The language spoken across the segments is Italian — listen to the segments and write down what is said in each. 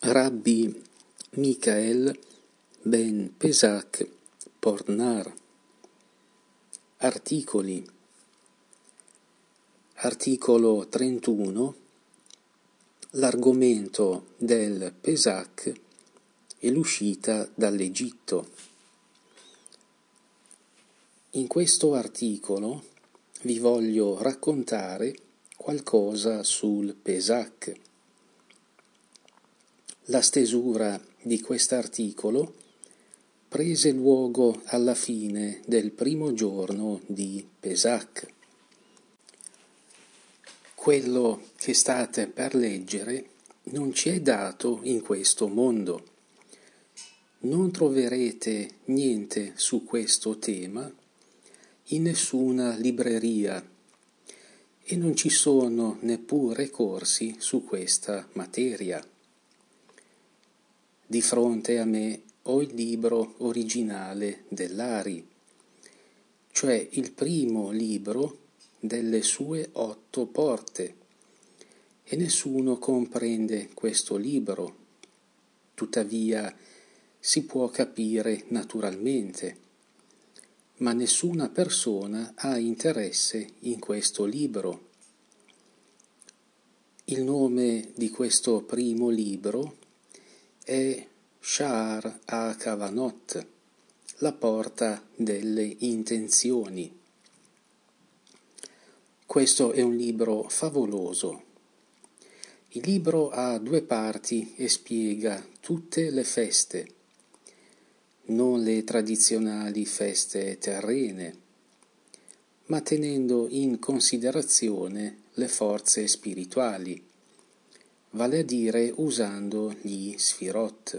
Rabbi Michael ben Pesach Pornar. Articoli. Articolo 31. L'argomento del Pesach e l'uscita dall'Egitto. In questo articolo vi voglio raccontare qualcosa sul Pesach. La stesura di quest'articolo prese luogo alla fine del primo giorno di Pesach. Quello che state per leggere non ci è dato in questo mondo. Non troverete niente su questo tema in nessuna libreria e non ci sono neppure corsi su questa materia. Di fronte a me ho il libro originale dell'Ari, cioè il primo libro delle sue 8 porte, e nessuno comprende questo libro. Tuttavia si può capire naturalmente, ma nessuna persona ha interesse in questo libro. Il nome di questo primo libro è Sha'ar HaKavanot, la porta delle intenzioni. Questo è un libro favoloso. Il libro ha 2 parti e spiega tutte le feste, non le tradizionali feste terrene, ma tenendo in considerazione le forze spirituali, vale a dire usando gli Sfirot.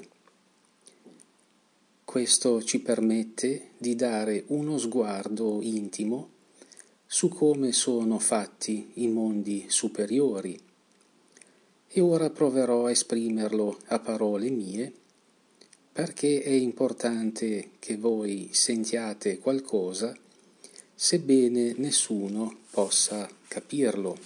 Questo ci permette di dare uno sguardo intimo su come sono fatti i mondi superiori, e ora proverò a esprimerlo a parole mie, perché è importante che voi sentiate qualcosa, sebbene nessuno possa capirlo.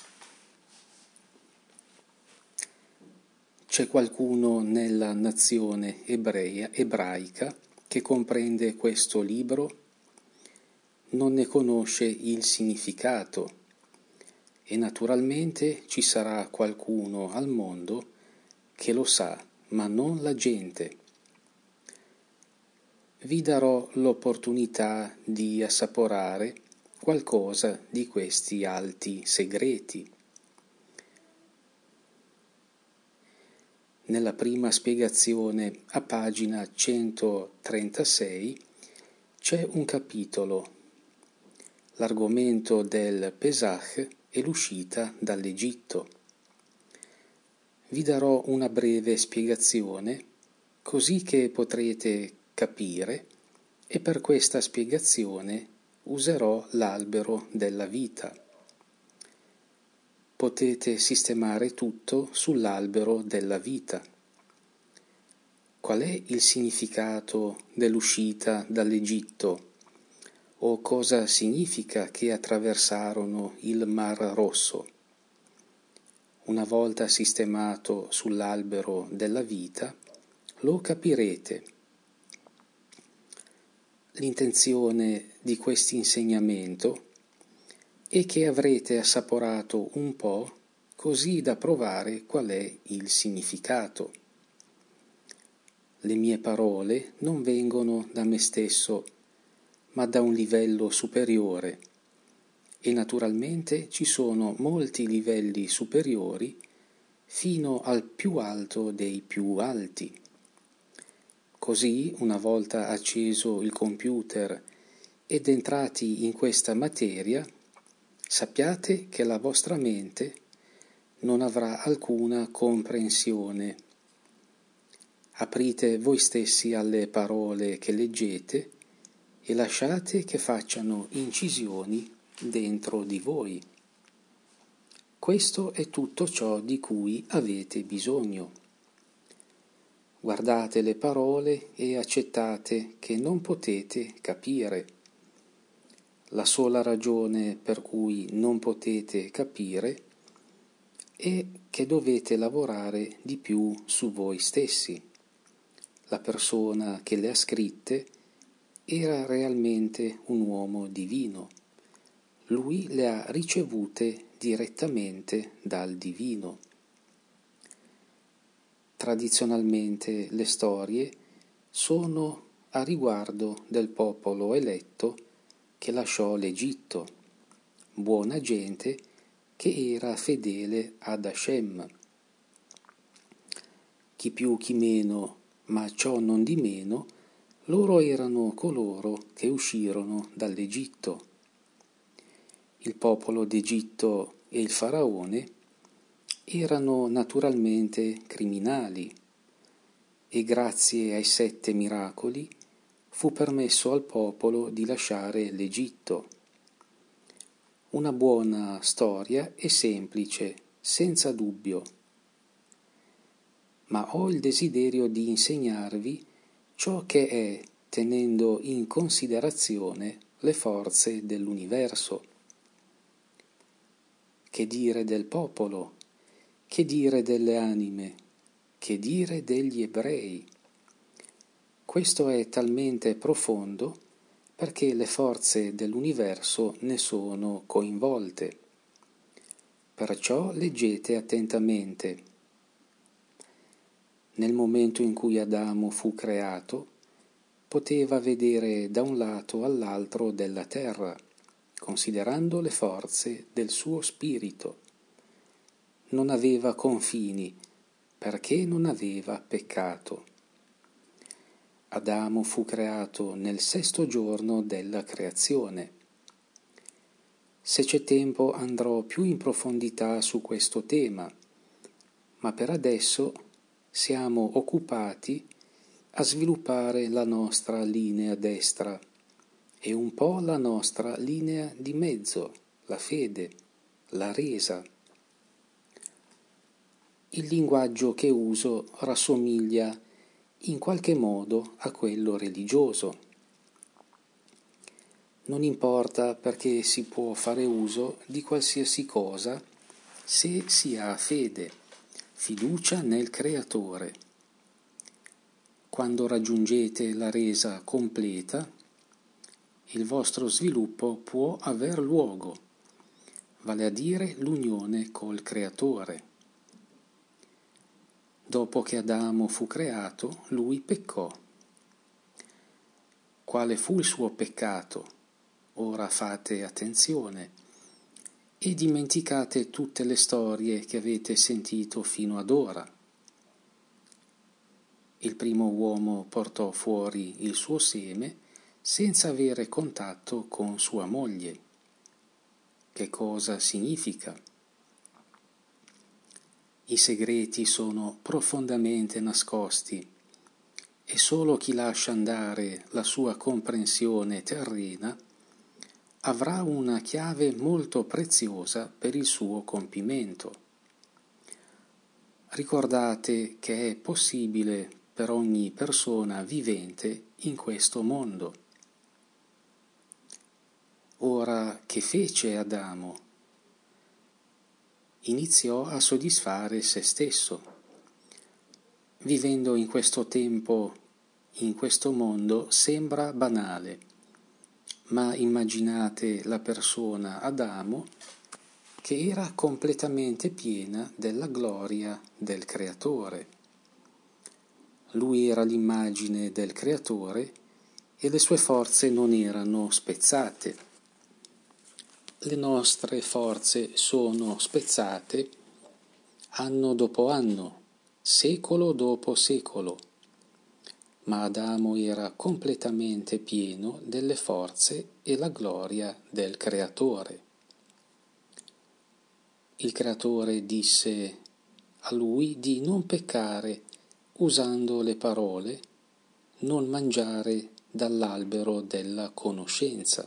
C'è qualcuno nella nazione ebraica che comprende questo libro? Non ne conosce il significato, e naturalmente ci sarà qualcuno al mondo che lo sa, ma non la gente. Vi darò l'opportunità di assaporare qualcosa di questi alti segreti. Nella prima spiegazione, a pagina 136, c'è un capitolo, l'argomento del Pesach e l'uscita dall'Egitto. Vi darò una breve spiegazione, così che potrete capire, e per questa spiegazione userò l'albero della vita. Potete sistemare tutto sull'albero della vita. Qual è il significato dell'uscita dall'Egitto? O cosa significa che attraversarono il Mar Rosso? Una volta sistemato sull'albero della vita, lo capirete. L'intenzione di questo insegnamento e che avrete assaporato un po', così da provare qual è il significato. Le mie parole non vengono da me stesso, ma da un livello superiore, e naturalmente ci sono molti livelli superiori fino al più alto dei più alti. Così, una volta acceso il computer ed entrati in questa materia, sappiate che la vostra mente non avrà alcuna comprensione. Aprite voi stessi alle parole che leggete e lasciate che facciano incisioni dentro di voi. Questo è tutto ciò di cui avete bisogno. Guardate le parole e accettate che non potete capire. La sola ragione per cui non potete capire è che dovete lavorare di più su voi stessi. La persona che le ha scritte era realmente un uomo divino. Lui le ha ricevute direttamente dal divino. Tradizionalmente le storie sono a riguardo del popolo eletto che lasciò l'Egitto, buona gente che era fedele ad Hashem. Chi più chi meno, ma ciò non di meno, loro erano coloro che uscirono dall'Egitto. Il popolo d'Egitto e il faraone erano naturalmente criminali e grazie ai 7 miracoli fu permesso al popolo di lasciare l'Egitto. Una buona storia e semplice, senza dubbio. Ma ho il desiderio di insegnarvi ciò che è tenendo in considerazione le forze dell'universo. Che dire del popolo? Che dire delle anime? Che dire degli ebrei? Questo è talmente profondo perché le forze dell'universo ne sono coinvolte. Perciò leggete attentamente. Nel momento in cui Adamo fu creato, poteva vedere da un lato all'altro della terra, considerando le forze del suo spirito. Non aveva confini, perché non aveva peccato. Adamo fu creato nel 6° giorno della creazione. Se c'è tempo andrò più in profondità su questo tema, ma per adesso siamo occupati a sviluppare la nostra linea destra e un po' la nostra linea di mezzo, la fede, la resa. Il linguaggio che uso rassomiglia in qualche modo a quello religioso. Non importa perché si può fare uso di qualsiasi cosa se si ha fede, fiducia nel Creatore. Quando raggiungete la resa completa, il vostro sviluppo può aver luogo, vale a dire l'unione col Creatore. Dopo che Adamo fu creato, lui peccò. Quale fu il suo peccato? Ora fate attenzione e dimenticate tutte le storie che avete sentito fino ad ora. Il primo uomo portò fuori il suo seme senza avere contatto con sua moglie. Che cosa significa? I segreti sono profondamente nascosti e solo chi lascia andare la sua comprensione terrena avrà una chiave molto preziosa per il suo compimento. Ricordate che è possibile per ogni persona vivente in questo mondo. Ora, che fece Adamo? Iniziò a soddisfare se stesso. Vivendo in questo tempo, in questo mondo, sembra banale, ma immaginate la persona Adamo che era completamente piena della gloria del Creatore. Lui era l'immagine del Creatore e le sue forze non erano spezzate. Le nostre forze sono spezzate anno dopo anno, secolo dopo secolo, ma Adamo era completamente pieno delle forze e la gloria del Creatore. Il Creatore disse a lui di non peccare usando le parole non mangiare dall'albero della conoscenza.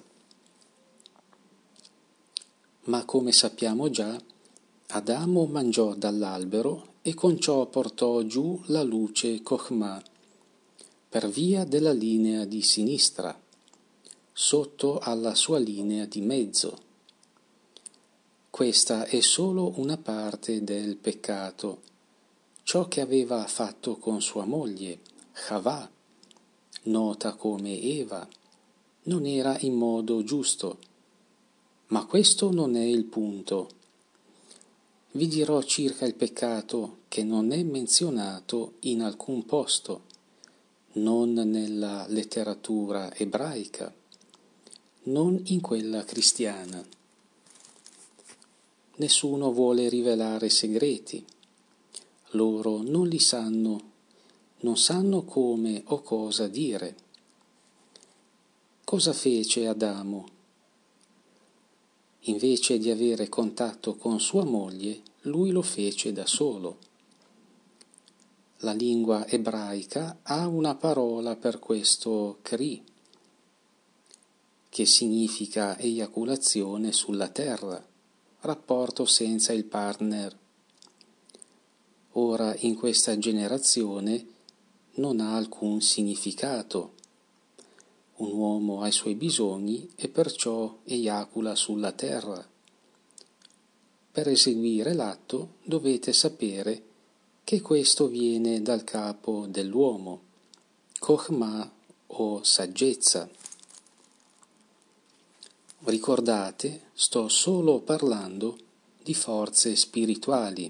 Ma come sappiamo già, Adamo mangiò dall'albero e con ciò portò giù la luce Chokhmah per via della linea di sinistra, sotto alla sua linea di mezzo. questa è solo una parte del peccato, ciò che aveva fatto con sua moglie, Havà, nota come Eva, non era in modo giusto. Ma questo non è il punto. Vi dirò circa il peccato che non è menzionato in alcun posto, non nella letteratura ebraica, non in quella cristiana. Nessuno vuole rivelare segreti. Loro non li sanno, non sanno come o cosa dire. Cosa fece Adamo? Invece di avere contatto con sua moglie, lui lo fece da solo. La lingua ebraica ha una parola per questo kri, che significa eiaculazione sulla terra, rapporto senza il partner. Ora in questa generazione non ha alcun significato. Un uomo ha i suoi bisogni e perciò eiacula sulla terra. Per eseguire l'atto dovete sapere che questo viene dal capo dell'uomo, Chokhmah o saggezza. Ricordate, sto solo parlando di forze spirituali.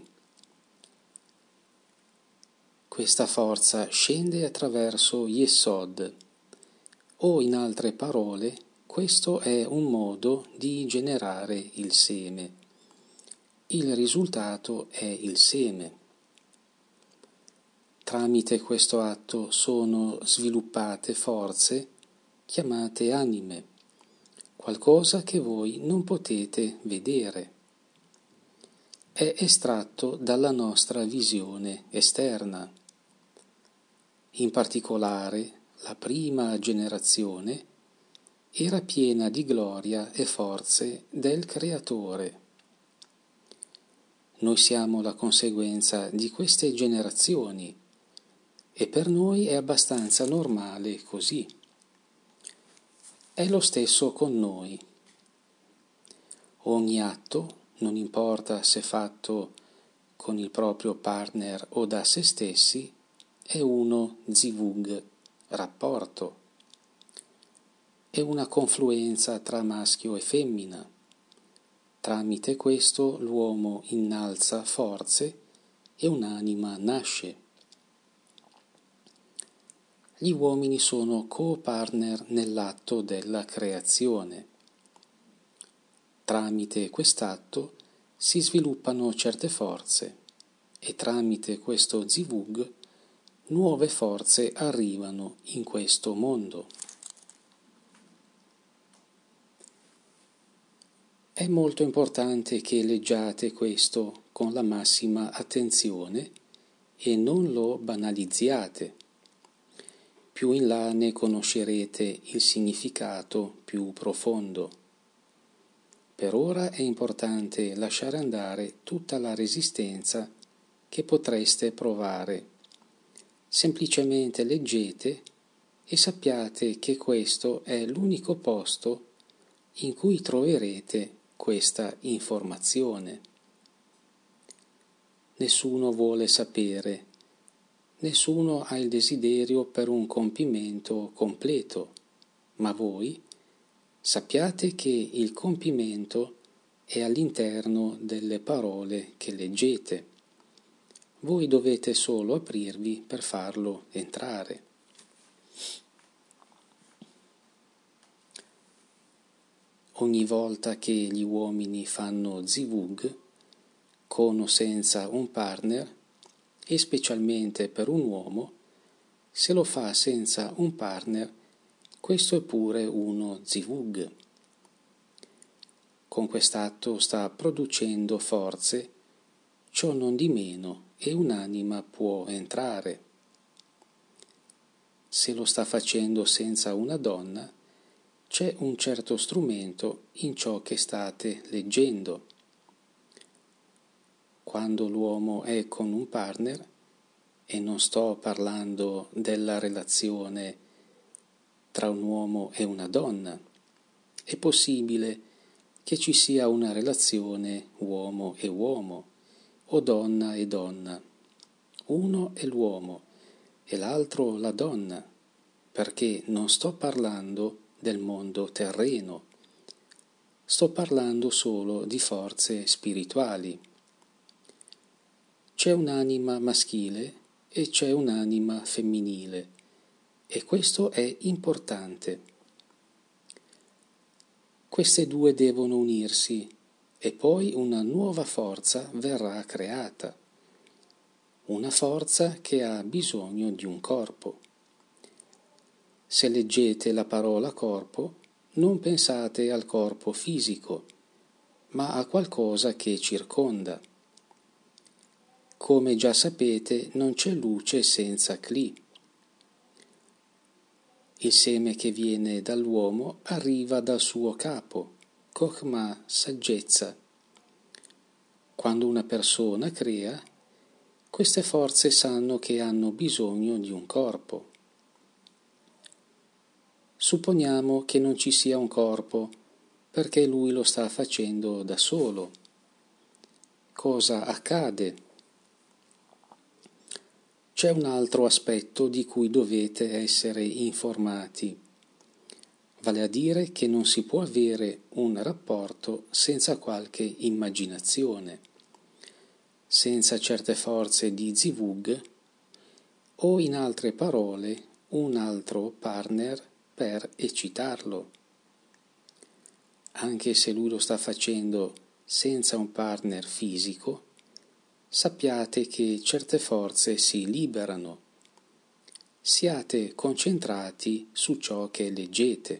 Questa forza scende attraverso Yesod, o in altre parole, questo è un modo di generare il seme. Il risultato è il seme. Tramite questo atto sono sviluppate forze chiamate anime, qualcosa che voi non potete vedere. È estratto dalla nostra visione esterna. In particolare, la prima generazione era piena di gloria e forze del Creatore. Noi siamo la conseguenza di queste generazioni e per noi è abbastanza normale così. È lo stesso con noi. Ogni atto, non importa se fatto con il proprio partner o da se stessi, è uno zivug, rapporto. È una confluenza tra maschio e femmina. Tramite questo l'uomo innalza forze e un'anima nasce. Gli uomini sono co-partner nell'atto della creazione. Tramite quest'atto si sviluppano certe forze e tramite questo zivug nuove forze arrivano in questo mondo. È molto importante che leggiate questo con la massima attenzione e non lo banalizziate. Più in là ne conoscerete il significato più profondo. Per ora è importante lasciare andare tutta la resistenza che potreste provare. Semplicemente leggete e sappiate che questo è l'unico posto in cui troverete questa informazione. Nessuno vuole sapere, nessuno ha il desiderio per un compimento completo, ma voi sappiate che il compimento è all'interno delle parole che leggete. Voi dovete solo aprirvi per farlo entrare. Ogni volta che gli uomini fanno zivug, con o senza un partner, e specialmente per un uomo, se lo fa senza un partner, questo è pure uno zivug. Con quest'atto sta producendo forze, ciò non di meno, e un'anima può entrare. Se lo sta facendo senza una donna, c'è un certo strumento in ciò che state leggendo. Quando l'uomo è con un partner, e non sto parlando della relazione tra un uomo e una donna, è possibile che ci sia una relazione uomo e uomo, o donna e donna. Uno è l'uomo e l'altro la donna, perché non sto parlando del mondo terreno, sto parlando solo di forze spirituali. C'è un'anima maschile e c'è un'anima femminile, e questo è importante. Queste due devono unirsi e poi una nuova forza verrà creata, una forza che ha bisogno di un corpo. Se leggete la parola corpo, non pensate al corpo fisico, ma a qualcosa che circonda. Come già sapete, non c'è luce senza cli. Il seme che viene dall'uomo arriva dal suo capo, Chokhmah, saggezza. Quando una persona crea, queste forze sanno che hanno bisogno di un corpo. Supponiamo che non ci sia un corpo perché lui lo sta facendo da solo. Cosa accade? C'è un altro aspetto di cui dovete essere informati, vale a dire che non si può avere un rapporto senza qualche immaginazione, senza certe forze di zivug, o in altre parole un altro partner per eccitarlo. Anche se lui lo sta facendo senza un partner fisico, sappiate che certe forze si liberano. Siate concentrati su ciò che leggete.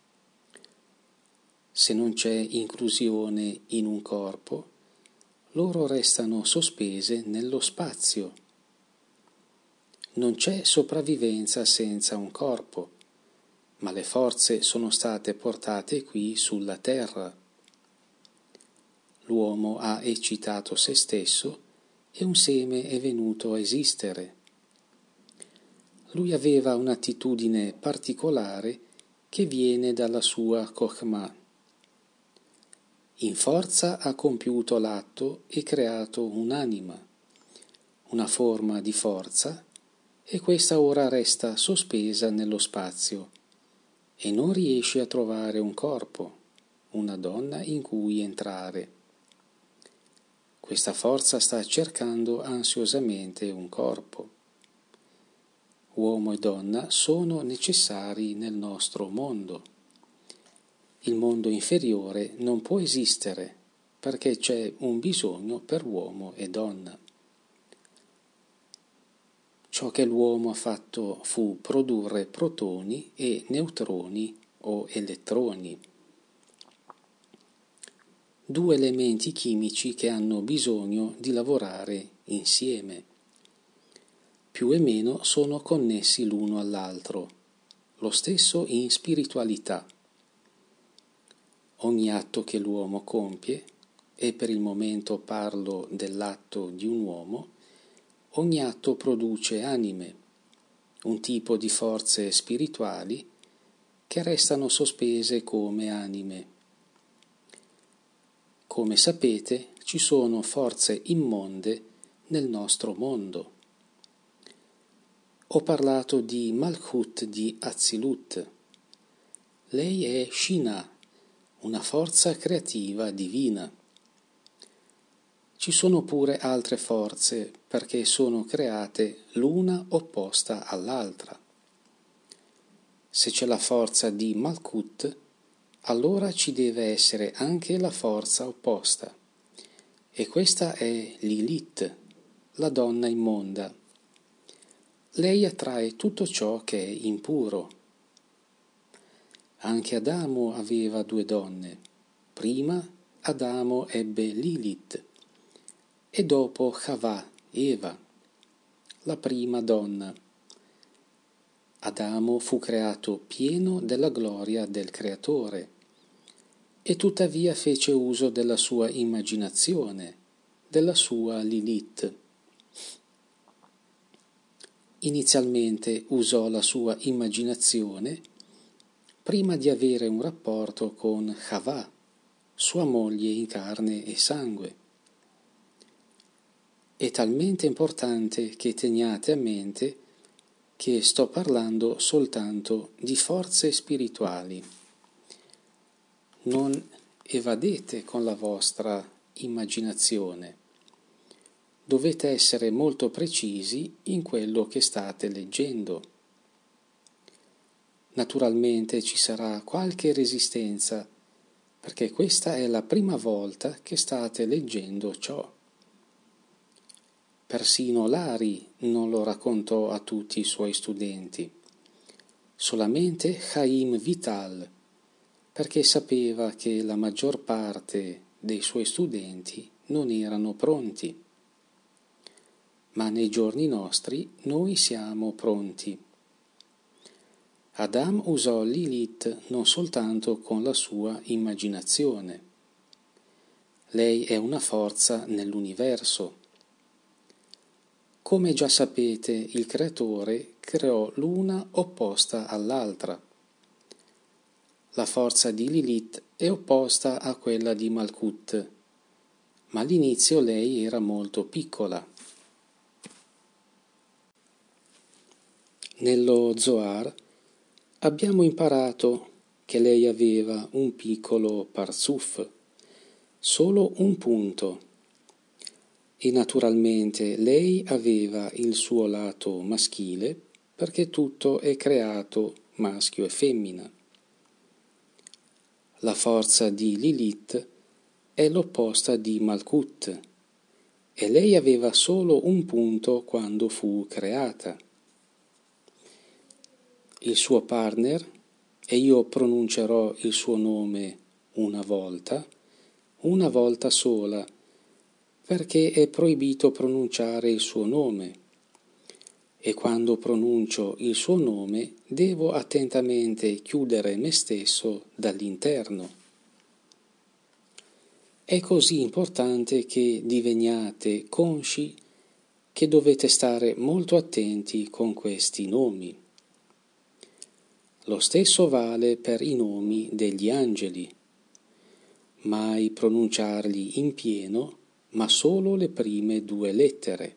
Se non c'è inclusione in un corpo, loro restano sospese nello spazio. Non c'è sopravvivenza senza un corpo, ma le forze sono state portate qui sulla terra. L'uomo ha eccitato se stesso e un seme è venuto a esistere. Lui aveva un'attitudine particolare che viene dalla sua Chokhmah. In forza ha compiuto l'atto e creato un'anima, una forma di forza, e questa ora resta sospesa nello spazio e non riesce a trovare un corpo, una donna in cui entrare. Questa forza sta cercando ansiosamente un corpo. Uomo e donna sono necessari nel nostro mondo. Il mondo inferiore non può esistere perché c'è un bisogno per uomo e donna. Ciò che l'uomo ha fatto fu produrre protoni e neutroni o elettroni. Due elementi chimici che hanno bisogno di lavorare insieme. Più e meno sono connessi l'uno all'altro, lo stesso in spiritualità. Ogni atto che l'uomo compie, e per il momento parlo dell'atto di un uomo, ogni atto produce anime, un tipo di forze spirituali che restano sospese come anime. Come sapete, ci sono forze immonde nel nostro mondo. Ho parlato di Malkut di Atzilut. Lei è Shina, una forza creativa divina. Ci sono pure altre forze perché sono create l'una opposta all'altra. Se c'è la forza di Malkut, allora ci deve essere anche la forza opposta. E questa è Lilith, la donna immonda. Lei attrae tutto ciò che è impuro. Anche Adamo aveva due donne. Prima Adamo ebbe Lilith e dopo Chava, Eva, la prima donna. Adamo fu creato pieno della gloria del Creatore e tuttavia fece uso della sua immaginazione, della sua Lilith. Inizialmente usò la sua immaginazione prima di avere un rapporto con Chava. sua moglie in carne e sangue. È talmente importante che teniate a mente che sto parlando soltanto di forze spirituali. Non evadete con la vostra immaginazione. Dovete essere molto precisi in quello che state leggendo. Naturalmente ci sarà qualche resistenza, perché questa è la prima volta che state leggendo ciò. Persino Lari non lo raccontò a tutti i suoi studenti, solamente Chaim Vital, perché sapeva che la maggior parte dei suoi studenti non erano pronti. Ma nei giorni nostri noi siamo pronti. Adam usò Lilith non soltanto con la sua immaginazione. Lei è una forza nell'universo. Come già sapete, il Creatore creò l'una opposta all'altra. La forza di Lilith è opposta a quella di Malkut, ma all'inizio lei era molto piccola. Nello Zohar abbiamo imparato che lei aveva un piccolo parzuf, solo un punto, e naturalmente lei aveva il suo lato maschile perché tutto è creato maschio e femmina. La forza di Lilith è l'opposta di Malkut e lei aveva solo un punto quando fu creata. Il suo partner, e io pronuncerò il suo nome una volta sola, perché è proibito pronunciare il suo nome, e quando pronuncio il suo nome devo attentamente chiudere me stesso dall'interno. È così importante che diveniate consci che dovete stare molto attenti con questi nomi. Lo stesso vale per i nomi degli angeli. Mai pronunciarli in pieno, ma solo le prime 2 lettere.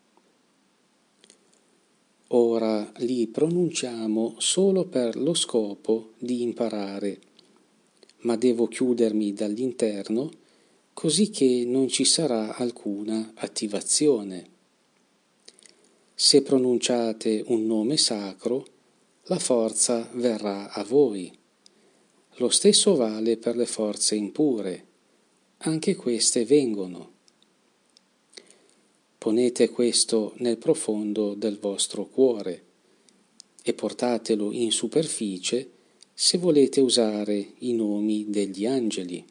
Ora li pronunciamo solo per lo scopo di imparare, ma devo chiudermi dall'interno così che non ci sarà alcuna attivazione. Se pronunciate un nome sacro, la forza verrà a voi. Lo stesso vale per le forze impure, anche queste vengono. Ponete questo nel profondo del vostro cuore e portatelo in superficie se volete usare i nomi degli angeli.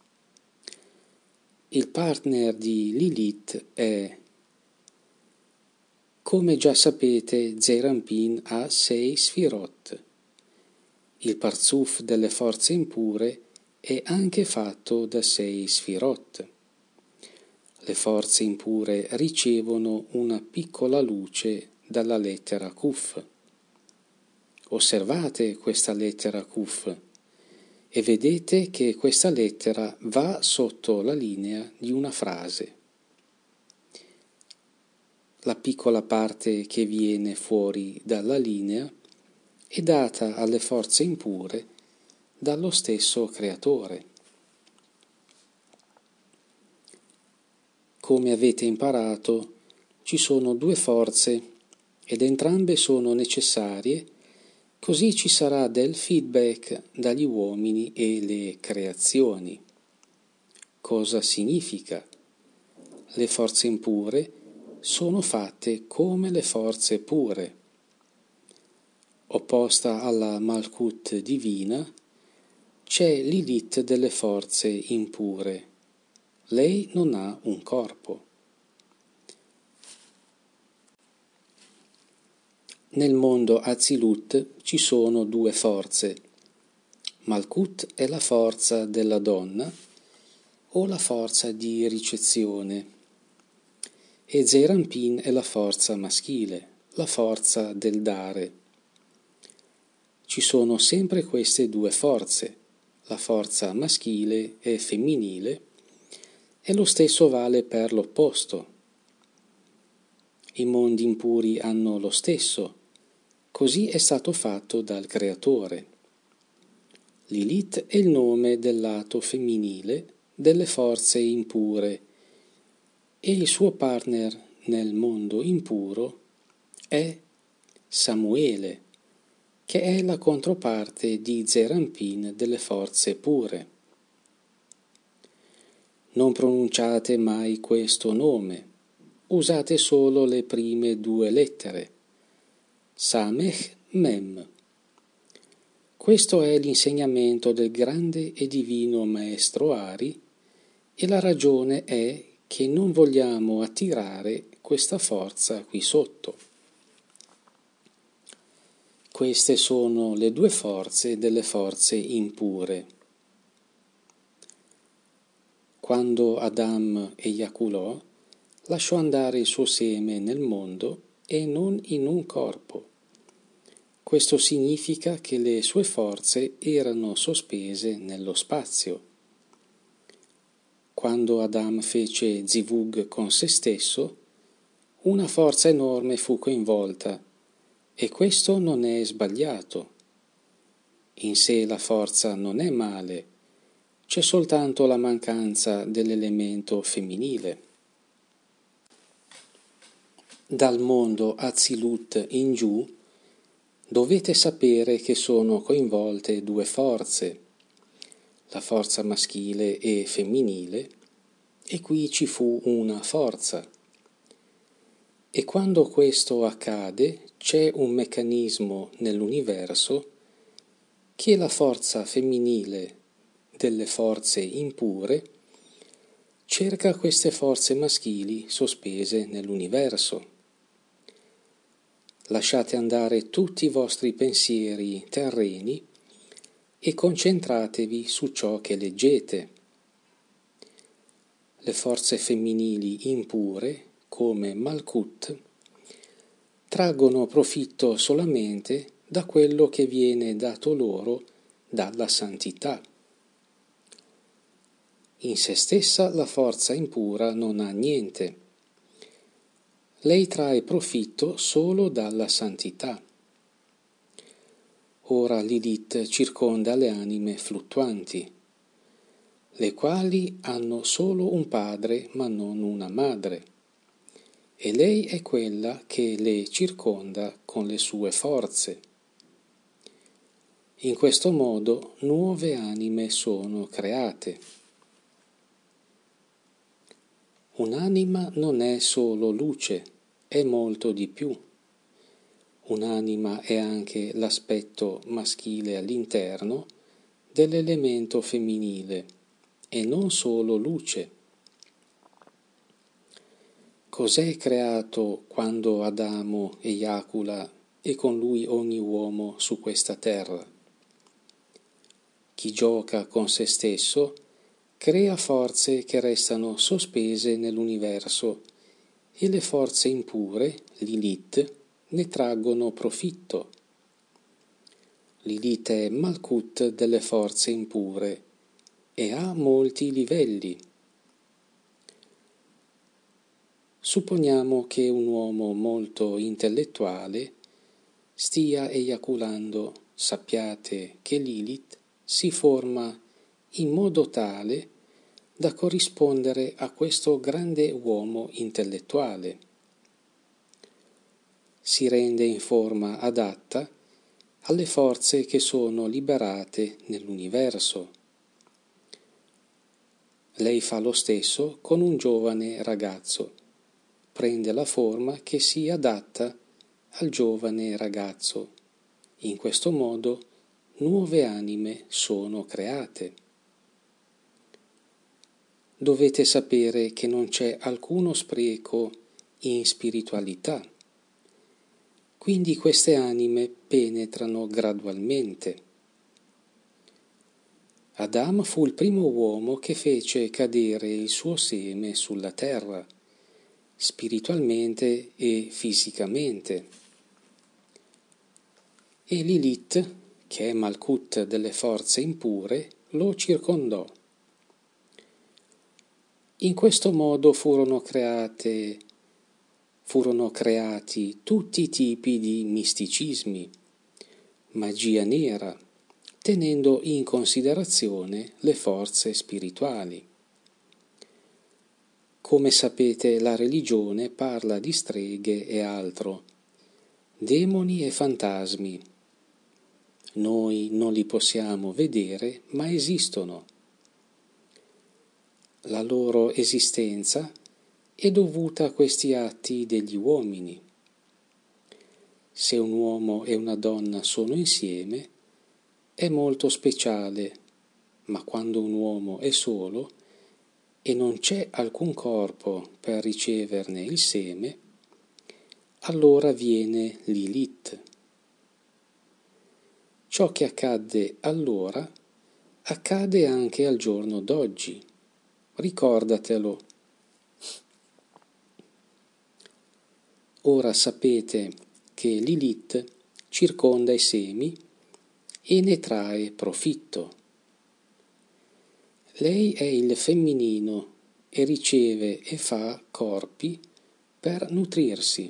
Il partner di Lilith è, come già sapete, Zeir Anpin ha 6 sfirot. Il parzuf delle forze impure è anche fatto da 6 sfirot. Le forze impure ricevono una piccola luce dalla lettera Kuf. Osservate questa lettera Kuf e vedete che questa lettera va sotto la linea di una frase. La piccola parte che viene fuori dalla linea è data alle forze impure dallo stesso Creatore. Come avete imparato, ci sono 2 forze ed entrambe sono necessarie, così ci sarà del feedback dagli uomini e le creazioni. Cosa significa? Le forze impure sono fatte come le forze pure. Opposta alla Malkut divina, c'è Lilith delle forze impure. Lei non ha un corpo. Nel mondo Azilut ci sono 2 forze. Malkut è la forza della donna o la forza di ricezione e Zeir Anpin è la forza maschile, la forza del dare. Ci sono sempre queste 2 forze, la forza maschile e femminile, e lo stesso vale per l'opposto. I mondi impuri hanno lo stesso, così è stato fatto dal Creatore. Lilith è il nome del lato femminile delle forze impure e il suo partner nel mondo impuro è Samuele, che è la controparte di Zerampin delle forze pure. Non pronunciate mai questo nome, usate solo le prime due lettere, Samech Mem. Questo è l'insegnamento del grande e divino maestro Ari, e la ragione è che non vogliamo attirare questa forza qui sotto. Queste sono le due forze delle forze impure. Quando Adam eiaculò, lasciò andare il suo seme nel mondo e non in un corpo. Questo significa che le sue forze erano sospese nello spazio. Quando Adam fece zivug con se stesso, una forza enorme fu coinvolta, e questo non è sbagliato. In sé la forza non è male, c'è soltanto la mancanza dell'elemento femminile. Dal mondo Azilut in giù dovete sapere che sono coinvolte due forze, la forza maschile e femminile, e qui ci fu una forza. E quando questo accade, c'è un meccanismo nell'universo che la forza femminile delle forze impure cerca queste forze maschili sospese nell'universo. Lasciate andare tutti i vostri pensieri terreni e concentratevi su ciò che leggete. Le forze femminili impure, come Malkut, traggono profitto solamente da quello che viene dato loro dalla santità. In se stessa la forza impura non ha niente. Lei trae profitto solo dalla santità. Ora Lilith circonda le anime fluttuanti, le quali hanno solo un padre ma non una madre, e lei è quella che le circonda con le sue forze. In questo modo nuove anime sono create. Un'anima non è solo luce, è molto di più. Un'anima è anche l'aspetto maschile all'interno dell'elemento femminile e non solo luce. Cos'è creato quando Adamo eiacula e con lui ogni uomo su questa terra? Chi gioca con se stesso crea forze che restano sospese nell'universo e le forze impure, Lilith, ne traggono profitto. Lilith è Malkut delle forze impure e ha molti livelli. Supponiamo che un uomo molto intellettuale stia eiaculando, sappiate che Lilith si forma in modo tale da corrispondere a questo grande uomo intellettuale. Si rende in forma adatta alle forze che sono liberate nell'universo. Lei fa lo stesso con un giovane ragazzo, prende la forma che si adatta al giovane ragazzo. In questo modo nuove anime sono create. Dovete sapere che non c'è alcuno spreco in spiritualità. Quindi queste anime penetrano gradualmente. Adam fu il primo uomo che fece cadere il suo seme sulla terra, spiritualmente e fisicamente. E Lilith, che è Malkut delle forze impure, lo circondò. In questo modo furono creati tutti i tipi di misticismi, magia nera, tenendo in considerazione le forze spirituali. Come sapete, la religione parla di streghe e altro, demoni e fantasmi. Noi non li possiamo vedere, ma esistono. La loro esistenza è dovuta a questi atti degli uomini. Se un uomo e una donna sono insieme, è molto speciale, ma quando un uomo è solo e non c'è alcun corpo per riceverne il seme, allora viene Lilith. Ciò che accadde allora accade anche al giorno d'oggi. Ricordatelo. Ora sapete che Lilith circonda i semi e ne trae profitto. Lei è il femminino e riceve e fa corpi per nutrirsi.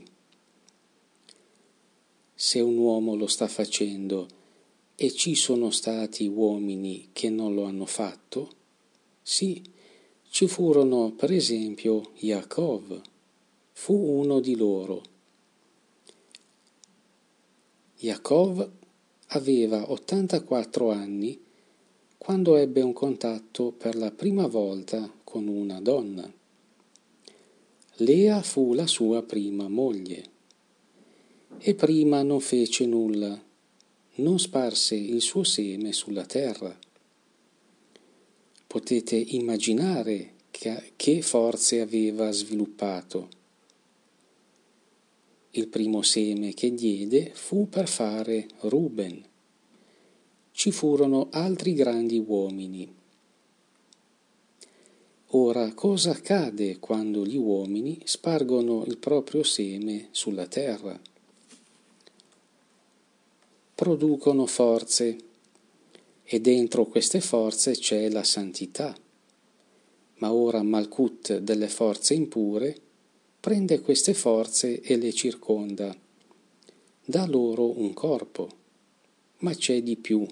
Se un uomo lo sta facendo e ci sono stati uomini che non lo hanno fatto, sì, ci furono per esempio Yaakov, fu uno di loro. Yaakov aveva 84 anni quando ebbe un contatto per la prima volta con una donna. Lea fu la sua prima moglie e prima non fece nulla, non sparse il suo seme sulla terra. Potete immaginare che forze aveva sviluppato. Il primo seme che diede fu per fare Ruben. Ci furono altri grandi uomini. Ora, cosa accade quando gli uomini spargono il proprio seme sulla terra? Producono forze e dentro queste forze c'è la santità. Ma ora Malkut delle forze impure prende queste forze e le circonda, dà loro un corpo, ma c'è di più.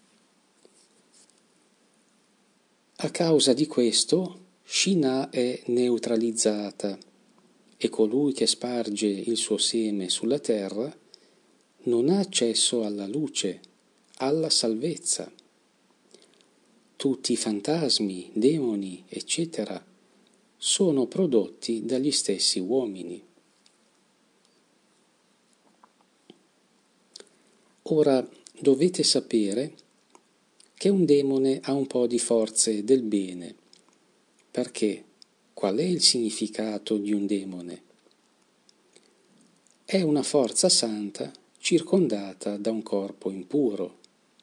A causa di questo, Shina è neutralizzata e colui che sparge il suo seme sulla terra non ha accesso alla luce, alla salvezza. Tutti i fantasmi, demoni, eccetera, sono prodotti dagli stessi uomini. Ora dovete sapere che un demone ha un po' di forze del bene. Perché? Qual è il significato di un demone? È una forza santa circondata da un corpo impuro.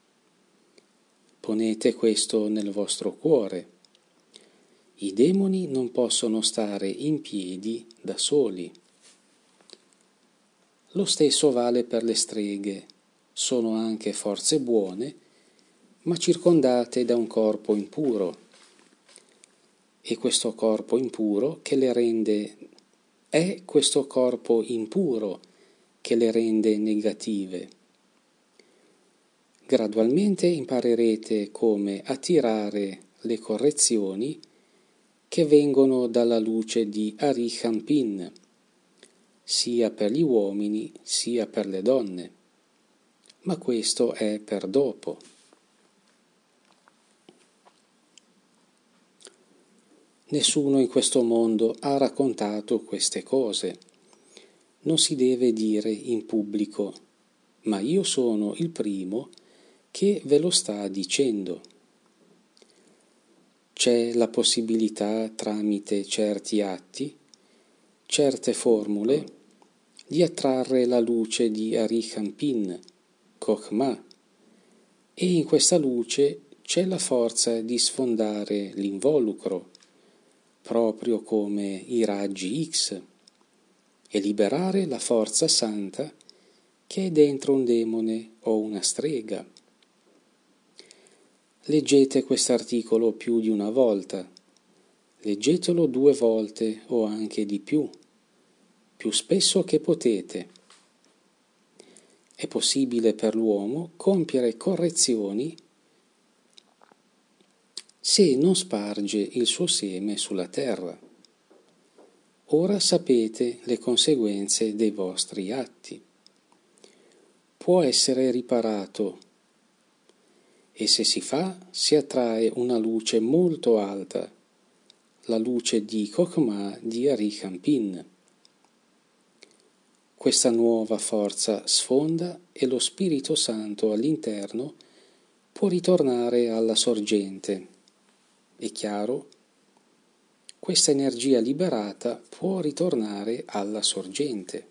Ponete questo nel vostro cuore. I demoni non possono stare in piedi da soli. Lo stesso vale per le streghe. Sono anche forze buone, ma circondate da un corpo impuro. E questo corpo impuro è questo corpo impuro che le rende negative. Gradualmente imparerete come attirare le correzioni che vengono dalla luce di Arichampin, sia per gli uomini sia per le donne. Ma questo è per dopo. Nessuno in questo mondo ha raccontato queste cose. Non si deve dire in pubblico, ma io sono il primo che ve lo sta dicendo. C'è la possibilità tramite certi atti, certe formule, di attrarre la luce di Arichampin, Chokhmah, e in questa luce c'è la forza di sfondare l'involucro, proprio come i raggi X, e liberare la forza santa che è dentro un demone o una strega. Leggete quest'articolo più di una volta, leggetelo 2 volte o anche di più spesso che potete. È possibile per l'uomo compiere correzioni se non sparge il suo seme sulla terra. Ora sapete le conseguenze dei vostri atti. Può essere riparato e se si fa si attrae una luce molto alta, la luce di Chokhmah di Arichampin. Questa nuova forza sfonda e lo Spirito Santo all'interno può ritornare alla sorgente. È chiaro? Questa energia liberata può ritornare alla sorgente.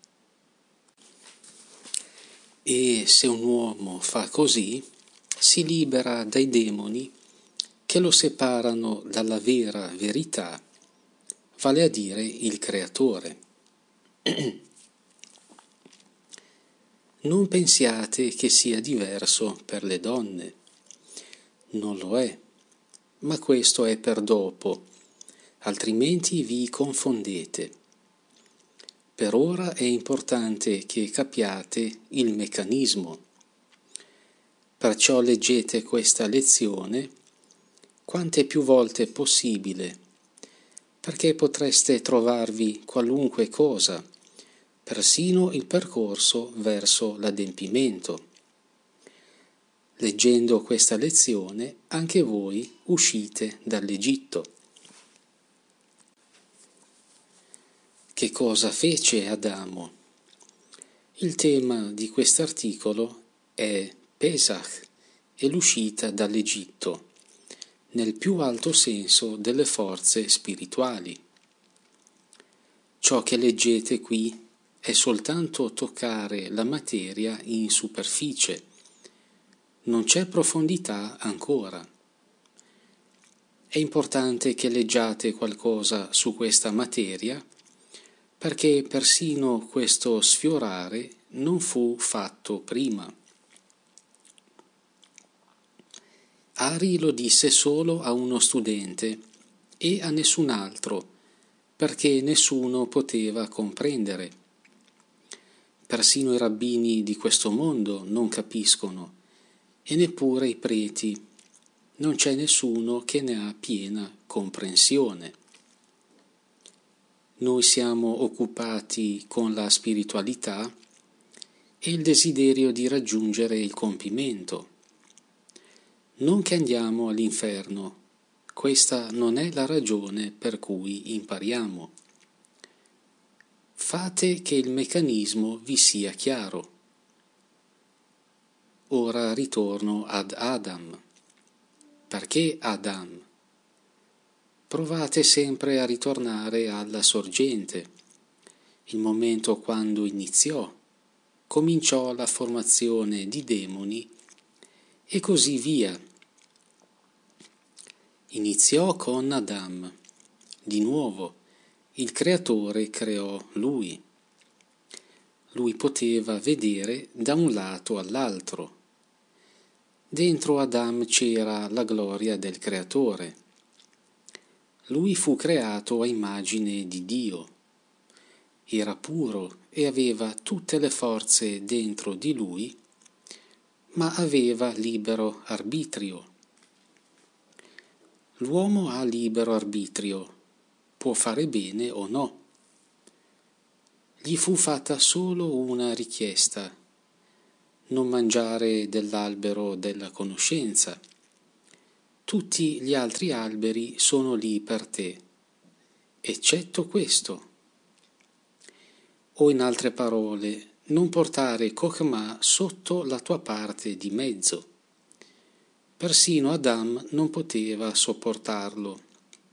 E se un uomo fa così, si libera dai demoni che lo separano dalla vera verità, vale a dire il Creatore. Non pensiate che sia diverso per le donne. Non lo è, ma questo è per dopo, altrimenti vi confondete. Per ora è importante che capiate il meccanismo. Perciò leggete questa lezione quante più volte possibile, perché potreste trovarvi qualunque cosa, persino il percorso verso l'adempimento. Leggendo questa lezione anche voi uscite dall'Egitto. Che cosa fece Adamo? Il tema di quest'articolo è Pesach e l'uscita dall'Egitto, nel più alto senso delle forze spirituali. Ciò che leggete qui è soltanto toccare la materia in superficie, non c'è profondità ancora. È importante che leggiate qualcosa su questa materia, perché persino questo sfiorare non fu fatto prima. Ari lo disse solo a uno studente e a nessun altro, perché nessuno poteva comprendere. Persino i rabbini di questo mondo non capiscono, e neppure i preti. Non c'è nessuno che ne ha piena comprensione. Noi siamo occupati con la spiritualità e il desiderio di raggiungere il compimento. Non che andiamo all'inferno, questa non è la ragione per cui impariamo. Fate che il meccanismo vi sia chiaro. Ora ritorno ad Adam. Perché Adam? Provate sempre a ritornare alla sorgente, il momento quando cominciò la formazione di demoni e così via. Iniziò con Adam. Di nuovo, il Creatore creò lui. Lui poteva vedere da un lato all'altro. Dentro Adam c'era la gloria del Creatore. Lui fu creato a immagine di Dio. Era puro e aveva tutte le forze dentro di lui, ma aveva libero arbitrio. L'uomo ha libero arbitrio, può fare bene o no. Gli fu fatta solo una richiesta: non mangiare dell'albero della conoscenza. Tutti gli altri alberi sono lì per te, eccetto questo. O in altre parole, non portare Chokhmah sotto la tua parte di mezzo. Persino Adam non poteva sopportarlo.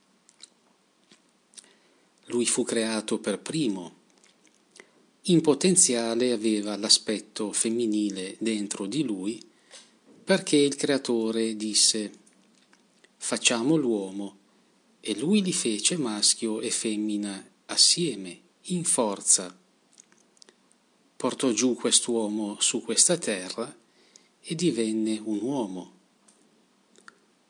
Lui fu creato per primo. In potenziale aveva l'aspetto femminile dentro di lui, perché il Creatore disse: facciamo l'uomo, e lui li fece maschio e femmina assieme, in forza. Portò giù quest'uomo su questa terra e divenne un uomo.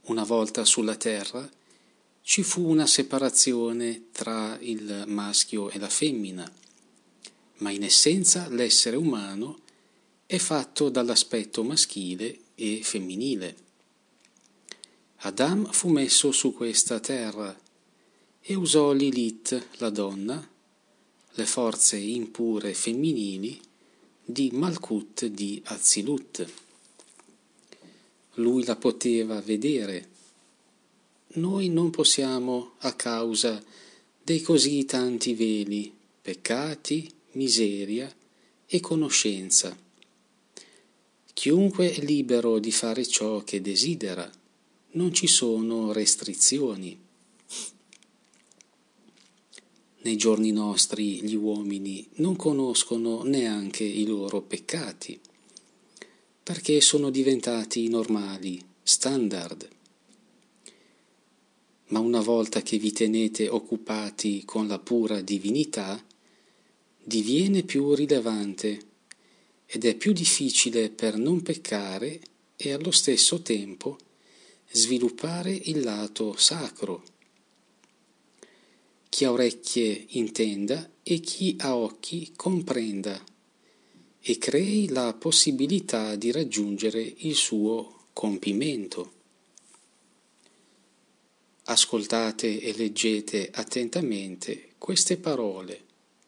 Una volta sulla terra ci fu una separazione tra il maschio e la femmina, ma in essenza l'essere umano è fatto dall'aspetto maschile e femminile. Adam fu messo su questa terra e usò Lilith, la donna, le forze impure femminili di Malkut di Azilut. Lui la poteva vedere. Noi non possiamo a causa dei così tanti veli, peccati, miseria e conoscenza. Chiunque è libero di fare ciò che desidera, non ci sono restrizioni. Nei giorni nostri gli uomini non conoscono neanche i loro peccati, perché sono diventati normali, standard. Ma una volta che vi tenete occupati con la pura divinità, diviene più rilevante ed è più difficile per non peccare e allo stesso tempo sviluppare il lato sacro. Chi ha orecchie intenda e chi ha occhi comprenda e crei la possibilità di raggiungere il suo compimento. Ascoltate e leggete attentamente queste parole.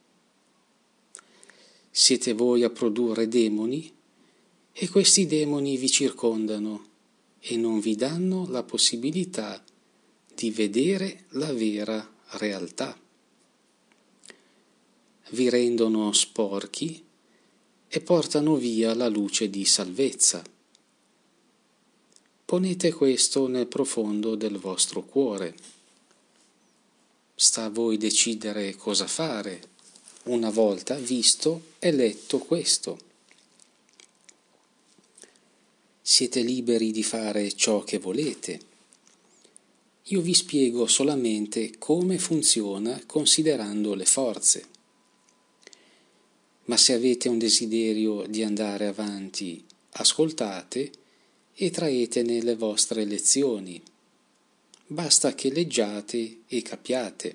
Siete voi a produrre demoni e questi demoni vi circondano e non vi danno la possibilità di vedere la vera realtà. Vi rendono sporchi e portano via la luce di salvezza. Ponete questo nel profondo del vostro cuore. Sta a voi decidere cosa fare, una volta visto e letto questo. Siete liberi di fare ciò che volete. Io vi spiego solamente come funziona considerando le forze. Ma se avete un desiderio di andare avanti, ascoltate e traetene le vostre lezioni. Basta che leggiate e capiate.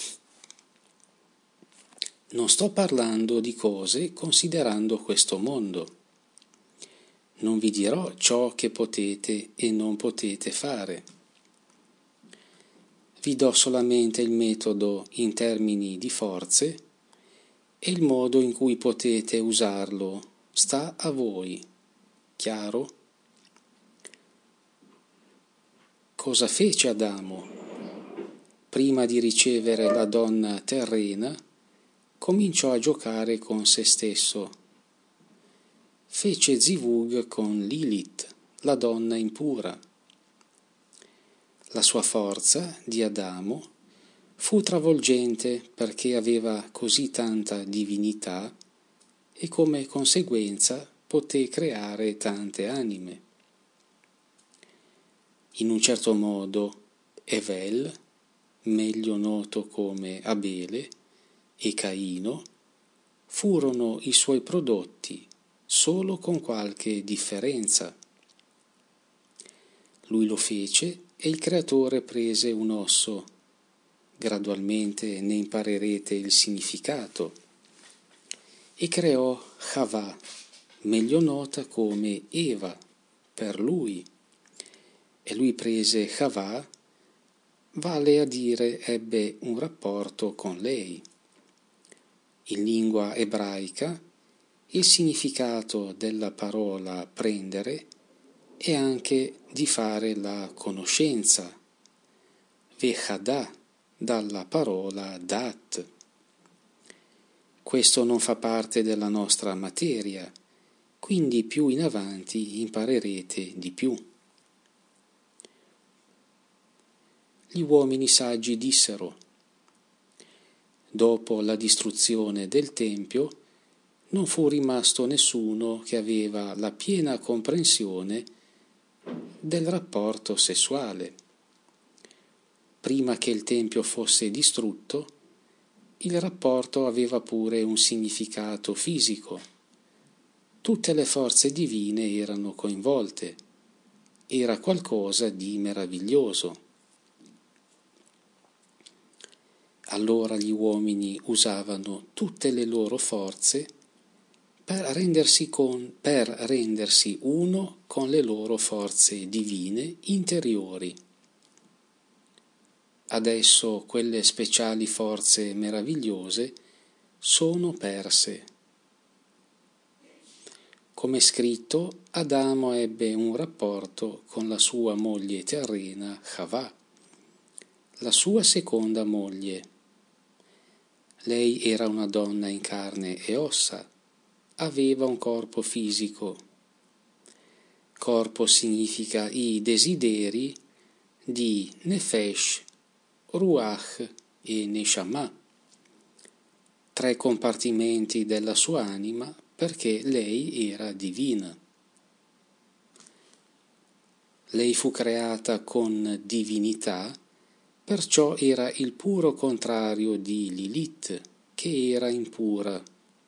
Non sto parlando di cose considerando questo mondo. Non vi dirò ciò che potete e non potete fare. Vi do solamente il metodo in termini di forze e il modo in cui potete usarlo sta a voi. Chiaro? Cosa fece Adamo? Prima di ricevere la donna terrena, cominciò a giocare con se stesso. Fece zivug con Lilith, la donna impura. La sua forza, di Adamo, fu travolgente perché aveva così tanta divinità e come conseguenza poté creare tante anime. In un certo modo, Evel, meglio noto come Abele, e Caino furono i suoi prodotti, solo con qualche differenza. Lui lo fece e il creatore prese un osso. Gradualmente ne imparerete il significato. E creò Chava, meglio nota come Eva, per lui. E lui prese Chava, vale a dire ebbe un rapporto con lei. In lingua ebraica, il significato della parola prendere è anche di fare la conoscenza, vechadà, dalla parola dat. Questo non fa parte della nostra materia, quindi più in avanti imparerete di più. Gli uomini saggi dissero: dopo la distruzione del Tempio non fu rimasto nessuno che aveva la piena comprensione del rapporto sessuale. Prima che il Tempio fosse distrutto, il rapporto aveva pure un significato fisico. Tutte le forze divine erano coinvolte era qualcosa di meraviglioso. Allora gli uomini usavano tutte le loro forze per rendersi uno con le loro forze divine interiori. Adesso quelle speciali forze meravigliose sono perse. Come scritto, Adamo ebbe un rapporto con la sua moglie terrena Havà, la sua seconda moglie. Lei era una donna in carne e ossa, aveva un corpo fisico. Corpo significa i desideri di Nefesh, Ruach e Neshama, 3 compartimenti della sua anima, perché lei era divina. Lei fu creata con divinità, perciò era il puro contrario di Lilith, che era impura.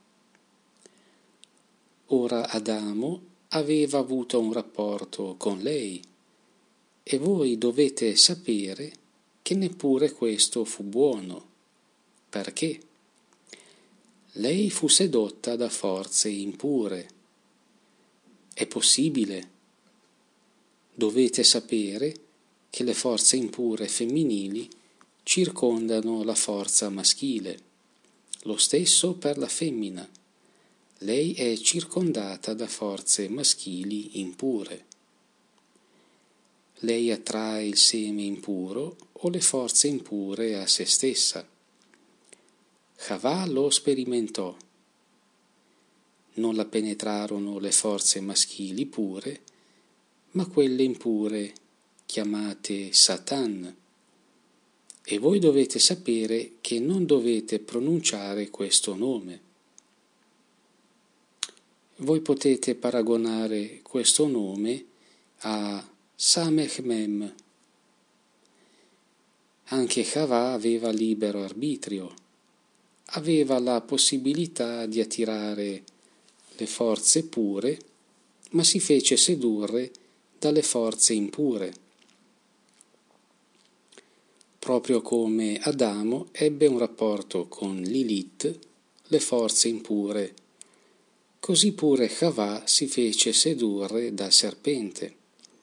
Ora Adamo aveva avuto un rapporto con lei, e voi dovete sapere che neppure questo fu buono. Perché? Lei fu sedotta da forze impure. È possibile? Dovete sapere che le forze impure femminili circondano la forza maschile. Lo stesso per la femmina. Lei è circondata da forze maschili impure. Lei attrae il seme impuro o le forze impure a se stessa. Havà lo sperimentò. Non la penetrarono le forze maschili pure, ma quelle impure, chiamate Satan. E voi dovete sapere che non dovete pronunciare questo nome. Voi potete paragonare questo nome a Samech Mem. Anche Havà aveva libero arbitrio, aveva la possibilità di attirare le forze pure, ma si fece sedurre dalle forze impure. Proprio come Adamo ebbe un rapporto con Lilith, le forze impure, così pure Havà si fece sedurre dal serpente.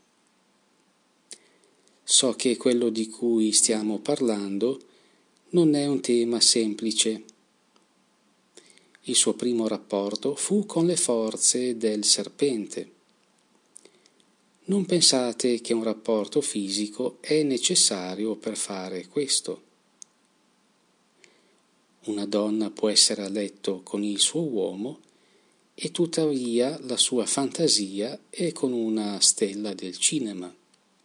So che quello di cui stiamo parlando non è un tema semplice. Il suo primo rapporto fu con le forze del serpente. Non pensate che un rapporto fisico è necessario per fare questo. Una donna può essere a letto con il suo uomo e tuttavia la sua fantasia è con una stella del cinema.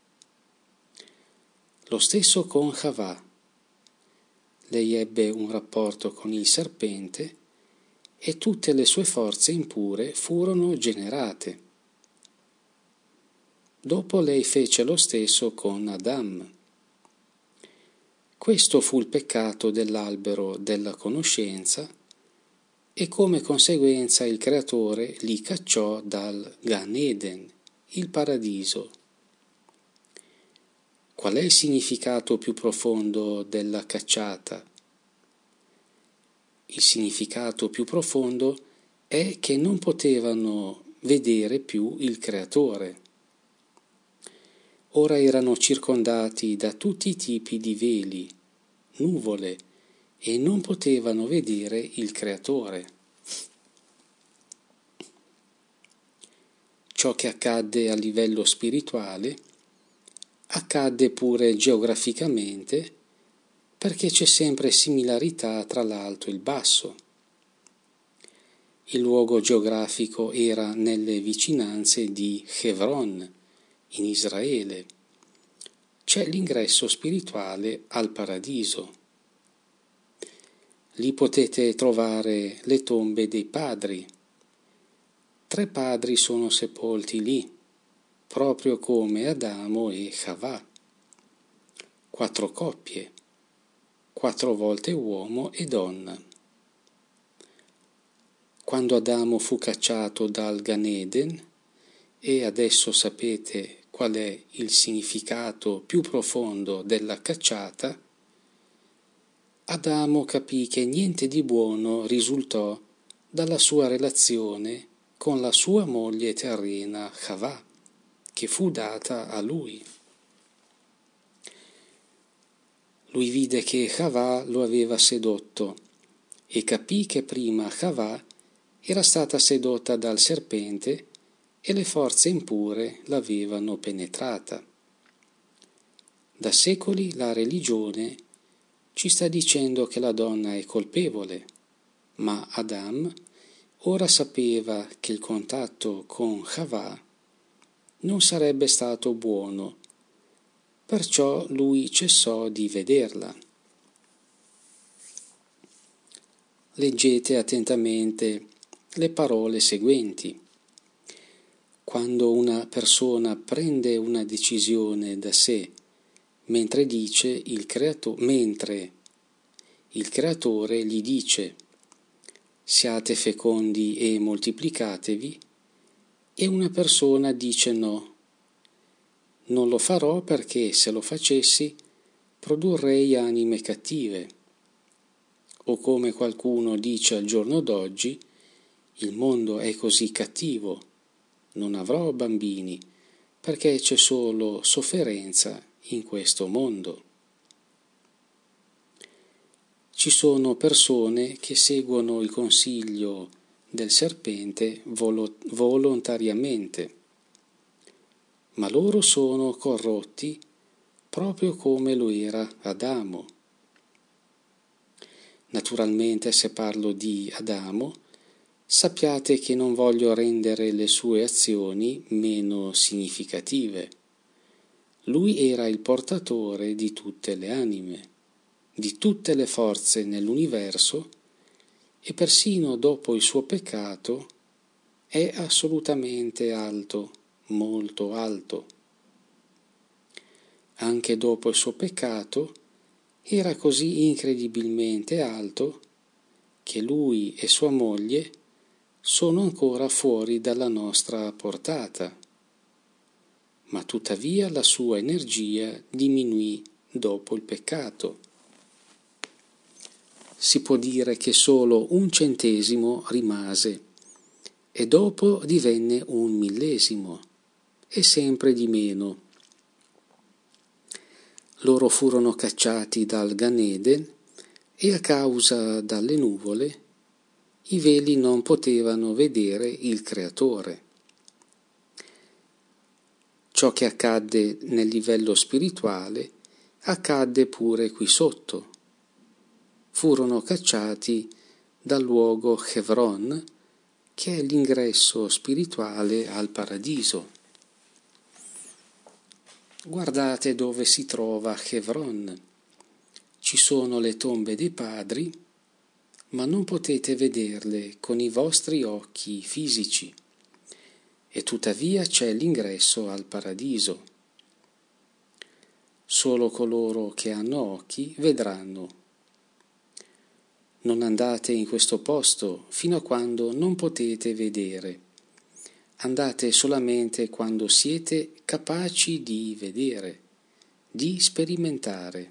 Lo stesso con Havà. Lei ebbe un rapporto con il serpente e tutte le sue forze impure furono generate. Dopo lei fece lo stesso con Adam. Questo fu il peccato dell'albero della conoscenza e come conseguenza il Creatore li cacciò dal Gan Eden, il paradiso. Qual è il significato più profondo della cacciata? Il significato più profondo è che non potevano vedere più il Creatore. Ora erano circondati da tutti i tipi di veli, nuvole, e non potevano vedere il Creatore. Ciò che accadde a livello spirituale accadde pure geograficamente, perché c'è sempre similarità tra l'alto e il basso. Il luogo geografico era nelle vicinanze di Hebron, in Israele. C'è l'ingresso spirituale al paradiso. Lì potete trovare le tombe dei padri. 3 padri sono sepolti lì, proprio come Adamo e Havà. 4 coppie, 4 volte uomo e donna. Quando Adamo fu cacciato dal Gan Eden e adesso sapete qual è il significato più profondo della cacciata, Adamo capì che niente di buono risultò dalla sua relazione con la sua moglie terrena Havà, che fu data a lui. Lui vide che Havà lo aveva sedotto e capì che prima Havà era stata sedotta dal serpente e le forze impure l'avevano penetrata. Da secoli la religione ci sta dicendo che la donna è colpevole, ma Adam ora sapeva che il contatto con Havà non sarebbe stato buono, perciò lui cessò di vederla. Leggete attentamente le parole seguenti. Quando una persona prende una decisione da sé, mentre il creatore gli dice siate fecondi e moltiplicatevi, e una persona dice no, non lo farò perché se lo facessi produrrei anime cattive. O come qualcuno dice al giorno d'oggi, il mondo è così cattivo, non avrò bambini perché c'è solo sofferenza in questo mondo. Ci sono persone che seguono il consiglio del serpente volontariamente, ma loro sono corrotti proprio come lo era Adamo. Naturalmente, se parlo di Adamo, sappiate che non voglio rendere le sue azioni meno significative. Lui era il portatore di tutte le anime, di tutte le forze nell'universo, e persino dopo il suo peccato è assolutamente alto, molto alto. Anche dopo il suo peccato era così incredibilmente alto che lui e sua moglie sono ancora fuori dalla nostra portata, ma tuttavia la sua energia diminuì dopo il peccato. Si può dire che solo 1/100 rimase e dopo divenne 1/1000 e sempre di meno. Loro furono cacciati dal Gan Eden e a causa dalle nuvole i veli non potevano vedere il Creatore. Ciò che accadde nel livello spirituale accadde pure qui sotto. Furono cacciati dal luogo Hebron, che è l'ingresso spirituale al paradiso. Guardate dove si trova Hebron. Ci sono le tombe dei padri, ma non potete vederle con i vostri occhi fisici, e tuttavia c'è l'ingresso al paradiso. Solo coloro che hanno occhi vedranno. Non andate in questo posto fino a quando non potete vedere. Andate solamente quando siete capaci di vedere, di sperimentare.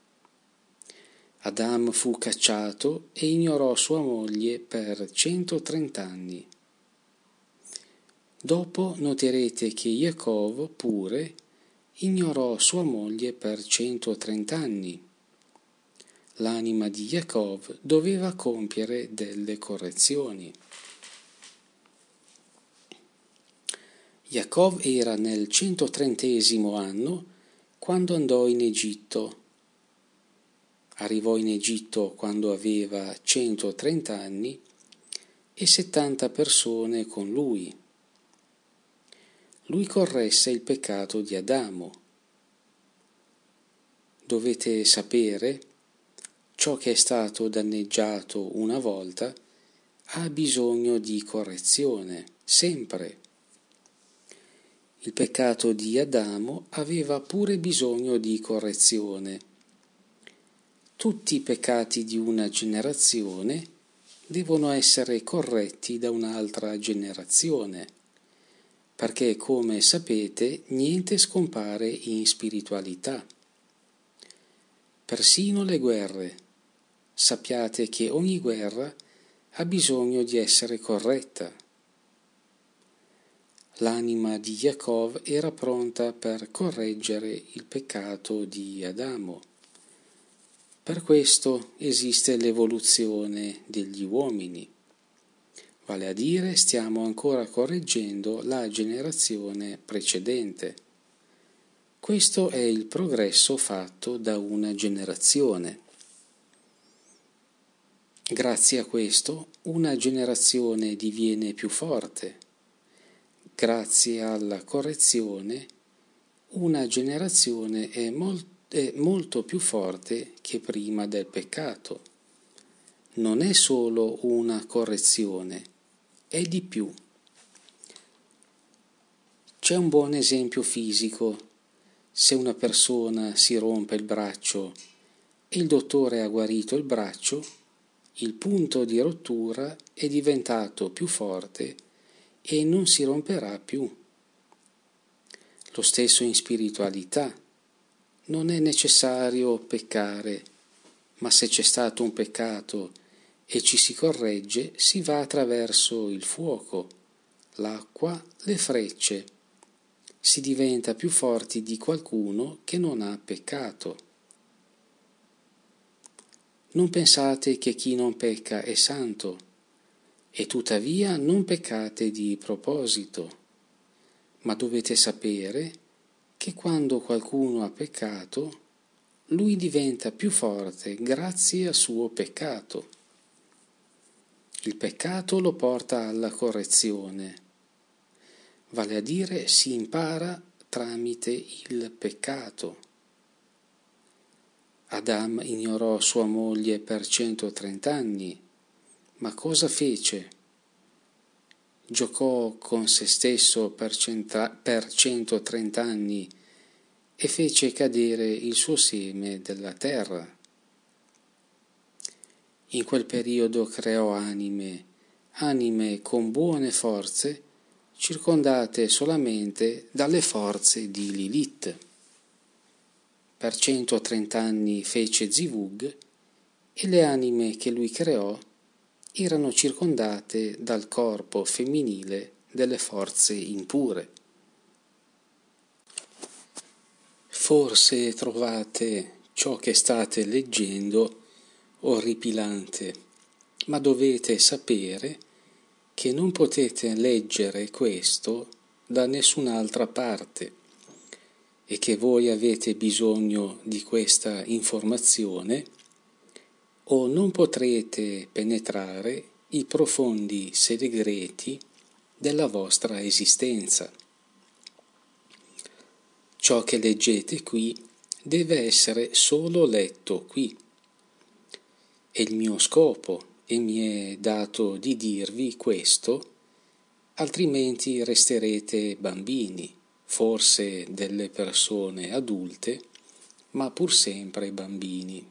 Adam fu cacciato e ignorò sua moglie per 130 anni. Dopo noterete che Giacov pure ignorò sua moglie per 130 anni. L'anima di Giacov doveva compiere delle correzioni. Giacov era nel 130° anno quando andò in Egitto. Arrivò in Egitto quando aveva 130 anni e 70 persone con lui. Lui corresse il peccato di Adamo. Dovete sapere, ciò che è stato danneggiato una volta ha bisogno di correzione, sempre. Il peccato di Adamo aveva pure bisogno di correzione. Tutti i peccati di una generazione devono essere corretti da un'altra generazione. perché, come sapete, niente scompare in spiritualità. Persino le guerre. Sappiate che ogni guerra ha bisogno di essere corretta. L'anima di Yaakov era pronta per correggere il peccato di Adamo. Per questo esiste l'evoluzione degli uomini. Vale a dire, stiamo ancora correggendo la generazione precedente. Questo è il progresso fatto da una generazione. Grazie a questo, una generazione diviene più forte. Grazie alla correzione, una generazione è molto più forte che prima del peccato. Non è solo una correzione, è di più. C'è un buon esempio fisico. Se una persona si rompe il braccio e il dottore ha guarito il braccio, il punto di rottura è diventato più forte e non si romperà più. Lo stesso in spiritualità. Non è necessario peccare, ma se c'è stato un peccato e ci si corregge, si va attraverso il fuoco, l'acqua, le frecce. Si diventa più forti di qualcuno che non ha peccato. Non pensate che chi non pecca è santo, e tuttavia non peccate di proposito, ma dovete sapere che quando qualcuno ha peccato, lui diventa più forte grazie al suo peccato. Il peccato lo porta alla correzione, vale a dire si impara tramite il peccato. Adam ignorò sua moglie per 130 anni, ma cosa fece? Giocò con se stesso per 130 anni e fece cadere il suo seme della terra. In quel periodo creò anime con buone forze, circondate solamente dalle forze di Lilith. Per 130 anni fece Zivug e le anime che lui creò erano circondate dal corpo femminile delle forze impure. Forse trovate ciò che state leggendo orripilante, ma dovete sapere che non potete leggere questo da nessun'altra parte e che voi avete bisogno di questa informazione o non potrete penetrare i profondi segreti della vostra esistenza. Ciò che leggete qui deve essere solo letto qui. È il mio scopo e mi è dato di dirvi questo, altrimenti resterete bambini, forse delle persone adulte, ma pur sempre bambini.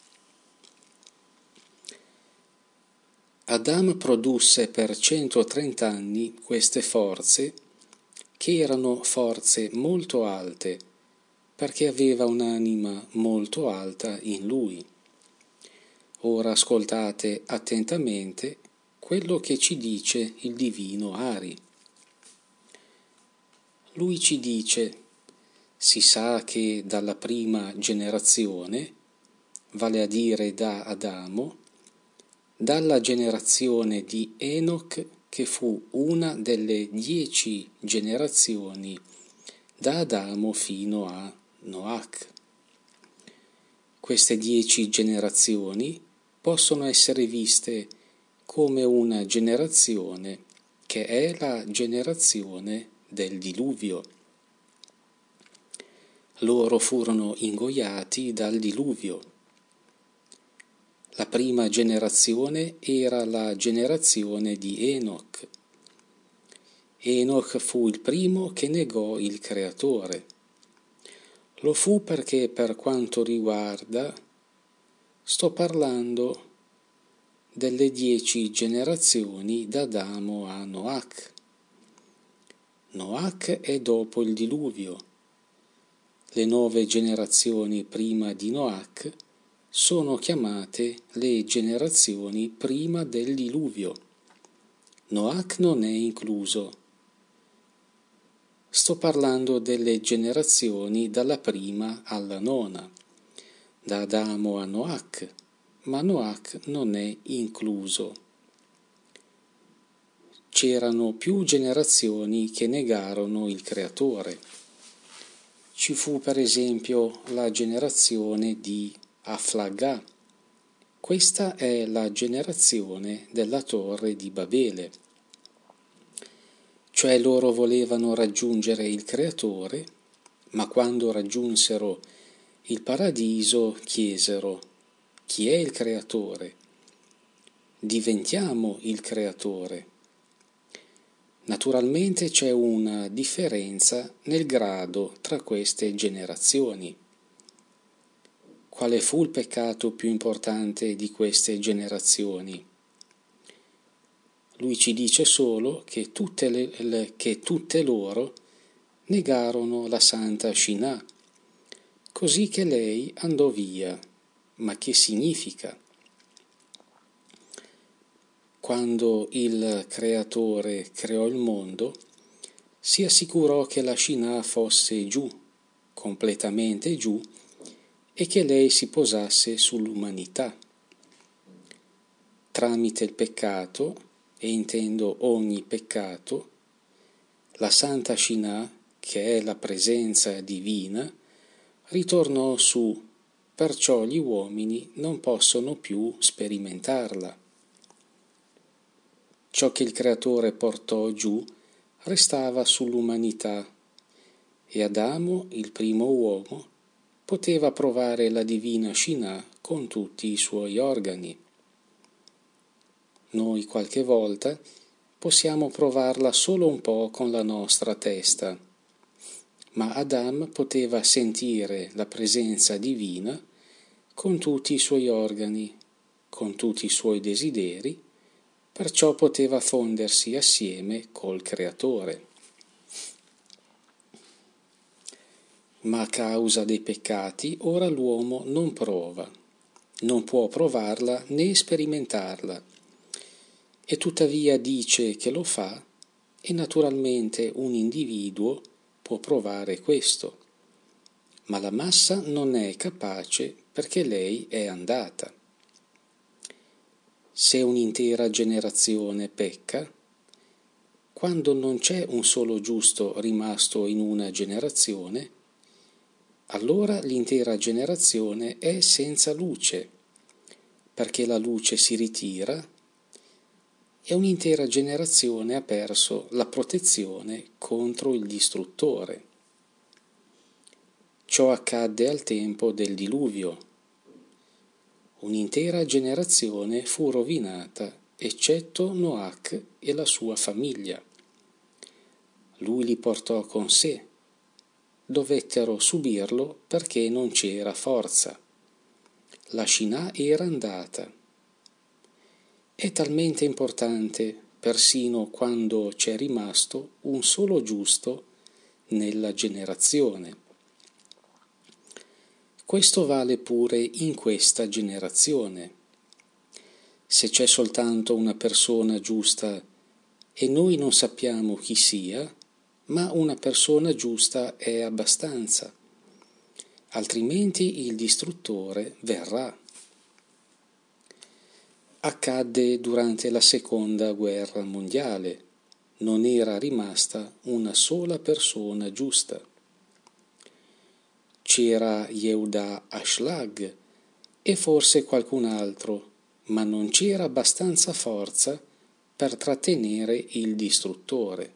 Adam produsse per 130 anni queste forze, che erano forze molto alte, perché aveva un'anima molto alta in lui. Ora ascoltate attentamente quello che ci dice il divino Ari. Lui ci dice: si sa che dalla prima generazione, vale a dire da Adamo, dalla generazione di Enoch, che fu una delle 10 generazioni da Adamo fino a Noach. Queste 10 generazioni possono essere viste come una generazione che è la generazione del diluvio. Loro furono ingoiati dal diluvio. La prima generazione era la generazione di Enoch. Enoch fu il primo che negò il Creatore. Lo fu perché per quanto riguarda, sto parlando delle 10 generazioni da Adamo a Noach. Noach è dopo il diluvio. Le 9 generazioni prima di Noach sono chiamate le generazioni prima del diluvio. Noach non è incluso. Sto parlando delle generazioni dalla prima alla nona, da Adamo a Noach, ma Noach non è incluso. C'erano più generazioni che negarono il Creatore. Ci fu per esempio la generazione di Aflagà. Questa è la generazione della Torre di Babele. Cioè loro volevano raggiungere il Creatore, ma quando raggiunsero il paradiso chiesero: chi è il Creatore? Diventiamo il Creatore. Naturalmente c'è una differenza nel grado tra queste generazioni. Quale fu il peccato più importante di queste generazioni? Lui ci dice solo che tutte loro negarono la Santa Shinah, così che lei andò via. Ma che significa? Quando il Creatore creò il mondo, si assicurò che la Shinah fosse giù, completamente giù, e che lei si posasse sull'umanità. Tramite il peccato, e intendo ogni peccato, la Santa Shinah, che è la presenza divina, ritornò su, perciò gli uomini non possono più sperimentarla. Ciò che il Creatore portò giù restava sull'umanità e Adamo, il primo uomo, poteva provare la divina Shinah con tutti i suoi organi. Noi qualche volta possiamo provarla solo un po' con la nostra testa, ma Adam poteva sentire la presenza divina con tutti i suoi organi, con tutti i suoi desideri, perciò poteva fondersi assieme col Creatore. Ma a causa dei peccati ora l'uomo non può provarla né sperimentarla, e tuttavia dice che lo fa, e naturalmente un individuo può provare questo, ma la massa non è capace perché lei è andata. Se un'intera generazione pecca, quando non c'è un solo giusto rimasto in una generazione, allora l'intera generazione è senza luce, perché la luce si ritira e un'intera generazione ha perso la protezione contro il distruttore. Ciò accadde al tempo del diluvio. Un'intera generazione fu rovinata, eccetto Noach e la sua famiglia. Lui li portò con sé. Dovettero subirlo perché non c'era forza. La Shinah era andata. È talmente importante persino quando c'è rimasto un solo giusto nella generazione. Questo vale pure in questa generazione. Se c'è soltanto una persona giusta e noi non sappiamo chi sia, ma una persona giusta è abbastanza, altrimenti il distruttore verrà. Accadde durante la Seconda Guerra Mondiale. Non era rimasta una sola persona giusta. C'era Yehuda Ashlag e forse qualcun altro, ma non c'era abbastanza forza per trattenere il distruttore.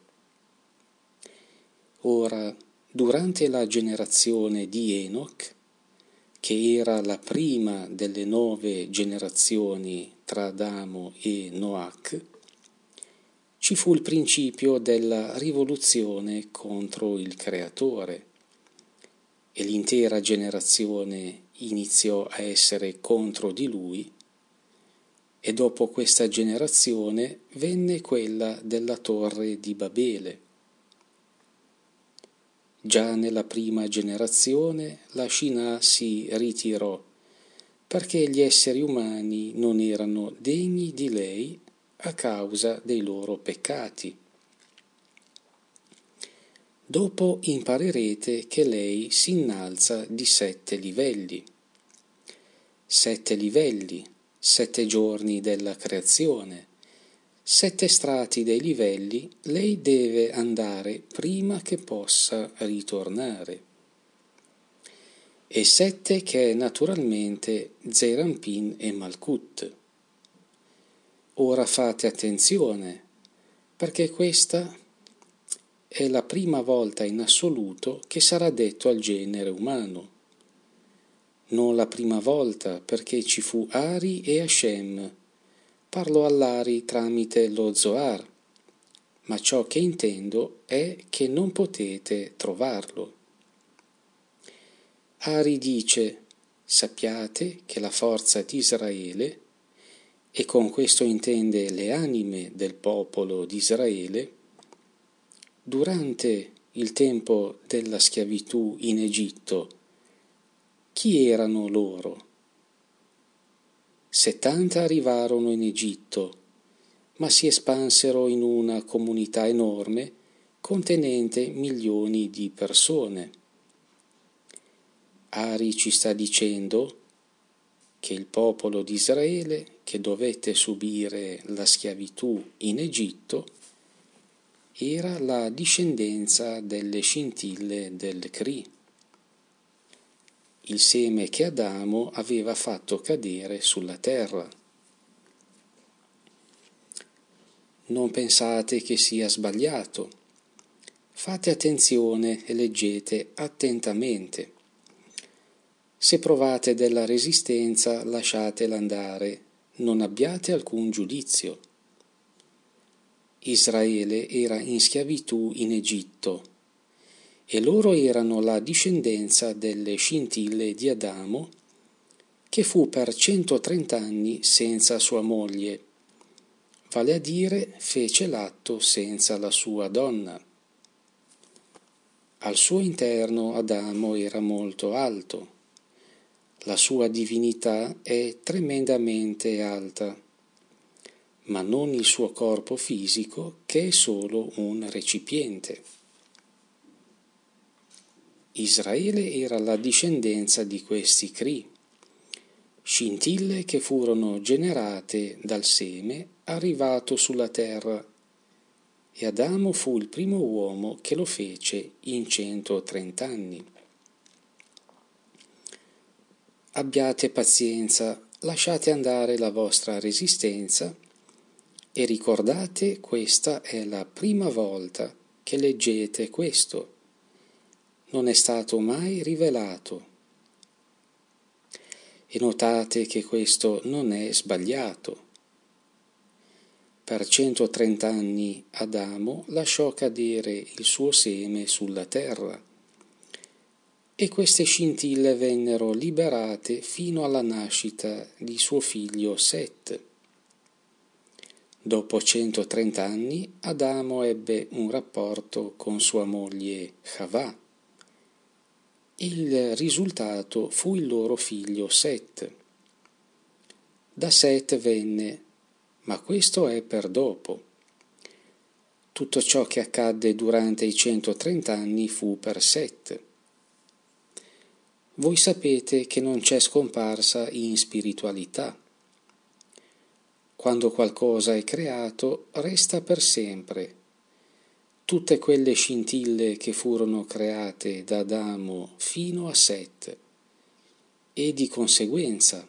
Ora, durante la generazione di Enoch, che era la prima delle 9 generazioni tra Adamo e Noach, ci fu il principio della rivoluzione contro il Creatore e l'intera generazione iniziò a essere contro di lui, e dopo questa generazione venne quella della Torre di Babele. Già nella prima generazione la Shinah si ritirò perché gli esseri umani non erano degni di lei a causa dei loro peccati. Dopo imparerete che lei si innalza di 7 livelli. 7 livelli, 7 giorni della creazione, 7 strati dei livelli lei deve andare prima che possa ritornare. E 7 che è naturalmente Zeir Anpin e Malkut. Ora fate attenzione, perché questa è la prima volta in assoluto che sarà detto al genere umano. Non la prima volta, perché ci fu Ari e Hashem. Parlo all'Ari tramite lo Zohar, ma ciò che intendo è che non potete trovarlo. Ari dice: sappiate che la forza di Israele, e con questo intende le anime del popolo di Israele, durante il tempo della schiavitù in Egitto, chi erano loro? 70 arrivarono in Egitto, ma si espansero in una comunità enorme contenente milioni di persone. Ari ci sta dicendo che il popolo di Israele, che dovette subire la schiavitù in Egitto, era la discendenza delle scintille del Cri, il seme che Adamo aveva fatto cadere sulla terra. Non pensate che sia sbagliato. Fate attenzione e leggete attentamente. Se provate della resistenza, lasciatela andare, non abbiate alcun giudizio. Israele era in schiavitù in Egitto e loro erano la discendenza delle scintille di Adamo, che fu per 130 anni senza sua moglie, vale a dire fece l'atto senza la sua donna. Al suo interno Adamo era molto alto. La sua divinità è tremendamente alta, ma non il suo corpo fisico, che è solo un recipiente. Israele era la discendenza di questi Cri, scintille che furono generate dal seme arrivato sulla terra, e Adamo fu il primo uomo che lo fece in 130 anni. Abbiate pazienza, lasciate andare la vostra resistenza e ricordate, questa è la prima volta che leggete questo. Non è stato mai rivelato. E notate che questo non è sbagliato. Per 130 anni Adamo lasciò cadere il suo seme sulla terra e queste scintille vennero liberate fino alla nascita di suo figlio Set. Dopo 130 anni Adamo ebbe un rapporto con sua moglie Havà. Il risultato fu il loro figlio Set. Da Set venne, ma questo è per dopo. Tutto ciò che accadde durante i 130 anni fu per Set. Voi sapete che non c'è scomparsa in spiritualità. Quando qualcosa è creato, resta per sempre. Tutte quelle scintille che furono create da Adamo fino a Set, e di conseguenza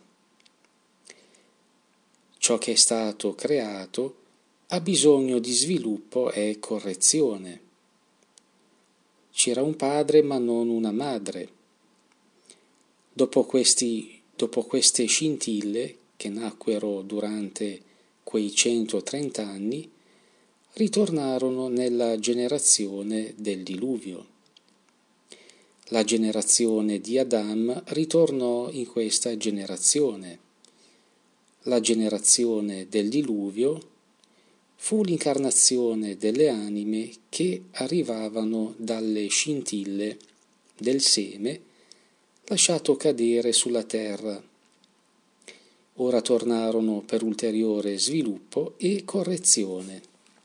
ciò che è stato creato ha bisogno di sviluppo e correzione. C'era un padre ma non una madre. Dopo queste scintille che nacquero durante quei 130 anni, ritornarono nella generazione del diluvio. La generazione di Adam ritornò in questa generazione. La generazione del diluvio fu l'incarnazione delle anime che arrivavano dalle scintille del seme lasciato cadere sulla terra. Ora tornarono per ulteriore sviluppo e correzione.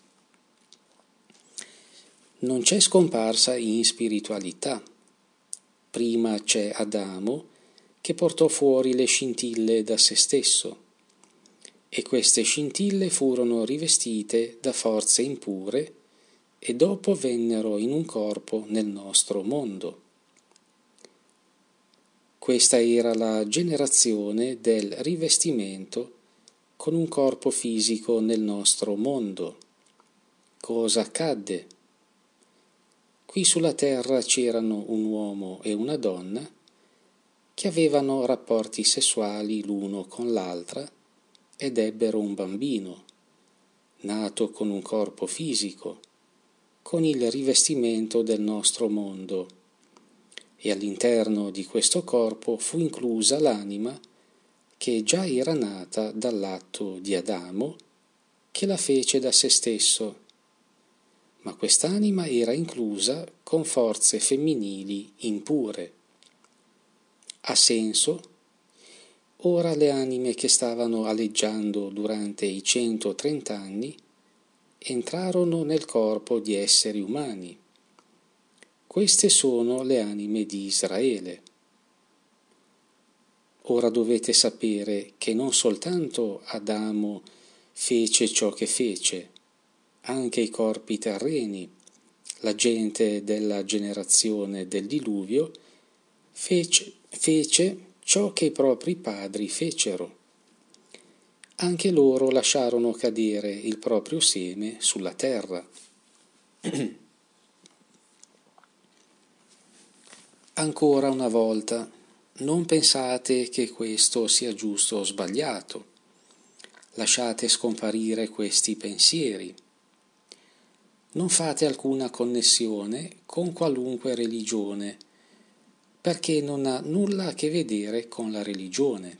Non c'è scomparsa in spiritualità. Prima c'è Adamo che portò fuori le scintille da se stesso, e queste scintille furono rivestite da forze impure e dopo vennero in un corpo nel nostro mondo. Questa era la generazione del rivestimento con un corpo fisico nel nostro mondo. Cosa accadde? Qui sulla terra c'erano un uomo e una donna che avevano rapporti sessuali l'uno con l'altra ed ebbero un bambino, nato con un corpo fisico, con il rivestimento del nostro mondo, e all'interno di questo corpo fu inclusa l'anima che già era nata dall'atto di Adamo, che la fece da se stesso, ma quest'anima era inclusa con forze femminili impure. Ha senso? Ora le anime che stavano aleggiando durante i 130 anni entrarono nel corpo di esseri umani. Queste sono le anime di Israele. Ora dovete sapere che non soltanto Adamo fece ciò che fece, anche i corpi terreni, la gente della generazione del diluvio, fece ciò che i propri padri fecero. Anche loro lasciarono cadere il proprio seme sulla terra. Ancora una volta, non pensate che questo sia giusto o sbagliato. Lasciate scomparire questi pensieri. Non fate alcuna connessione con qualunque religione, perché non ha nulla a che vedere con la religione.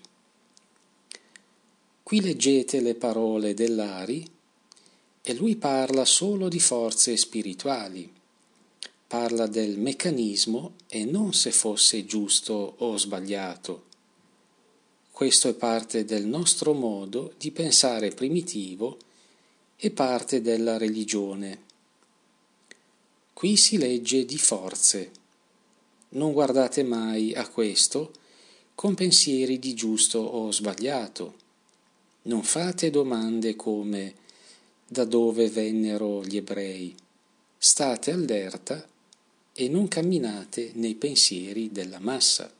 Qui leggete le parole dell'Ari e lui parla solo di forze spirituali, parla del meccanismo e non se fosse giusto o sbagliato. Questo è parte del nostro modo di pensare primitivo e parte della religione. Qui si legge di forze. Non guardate mai a questo con pensieri di giusto o sbagliato. Non fate domande come da dove vennero gli ebrei. State allerta e non camminate nei pensieri della massa.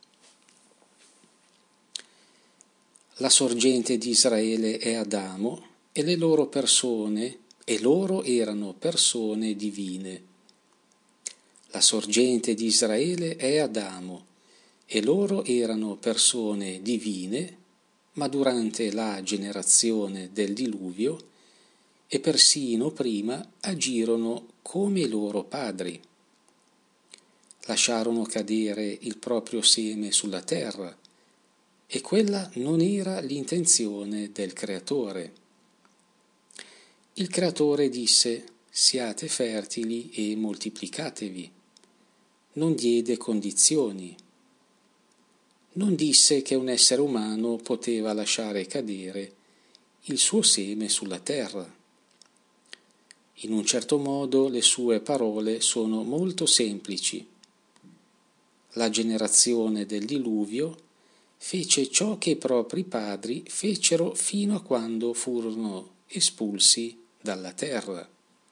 La sorgente di Israele è Adamo e le loro persone, e loro erano persone divine. La sorgente di Israele è Adamo e loro erano persone divine, ma durante la generazione del diluvio e persino prima agirono come i loro padri. Lasciarono cadere il proprio seme sulla terra e quella non era l'intenzione del Creatore. Il Creatore disse: siate fertili e moltiplicatevi. Non diede condizioni. Non disse che un essere umano poteva lasciare cadere il suo seme sulla terra. In un certo modo le sue parole sono molto semplici. La generazione del diluvio fece ciò che i propri padri fecero fino a quando furono espulsi dalla terra.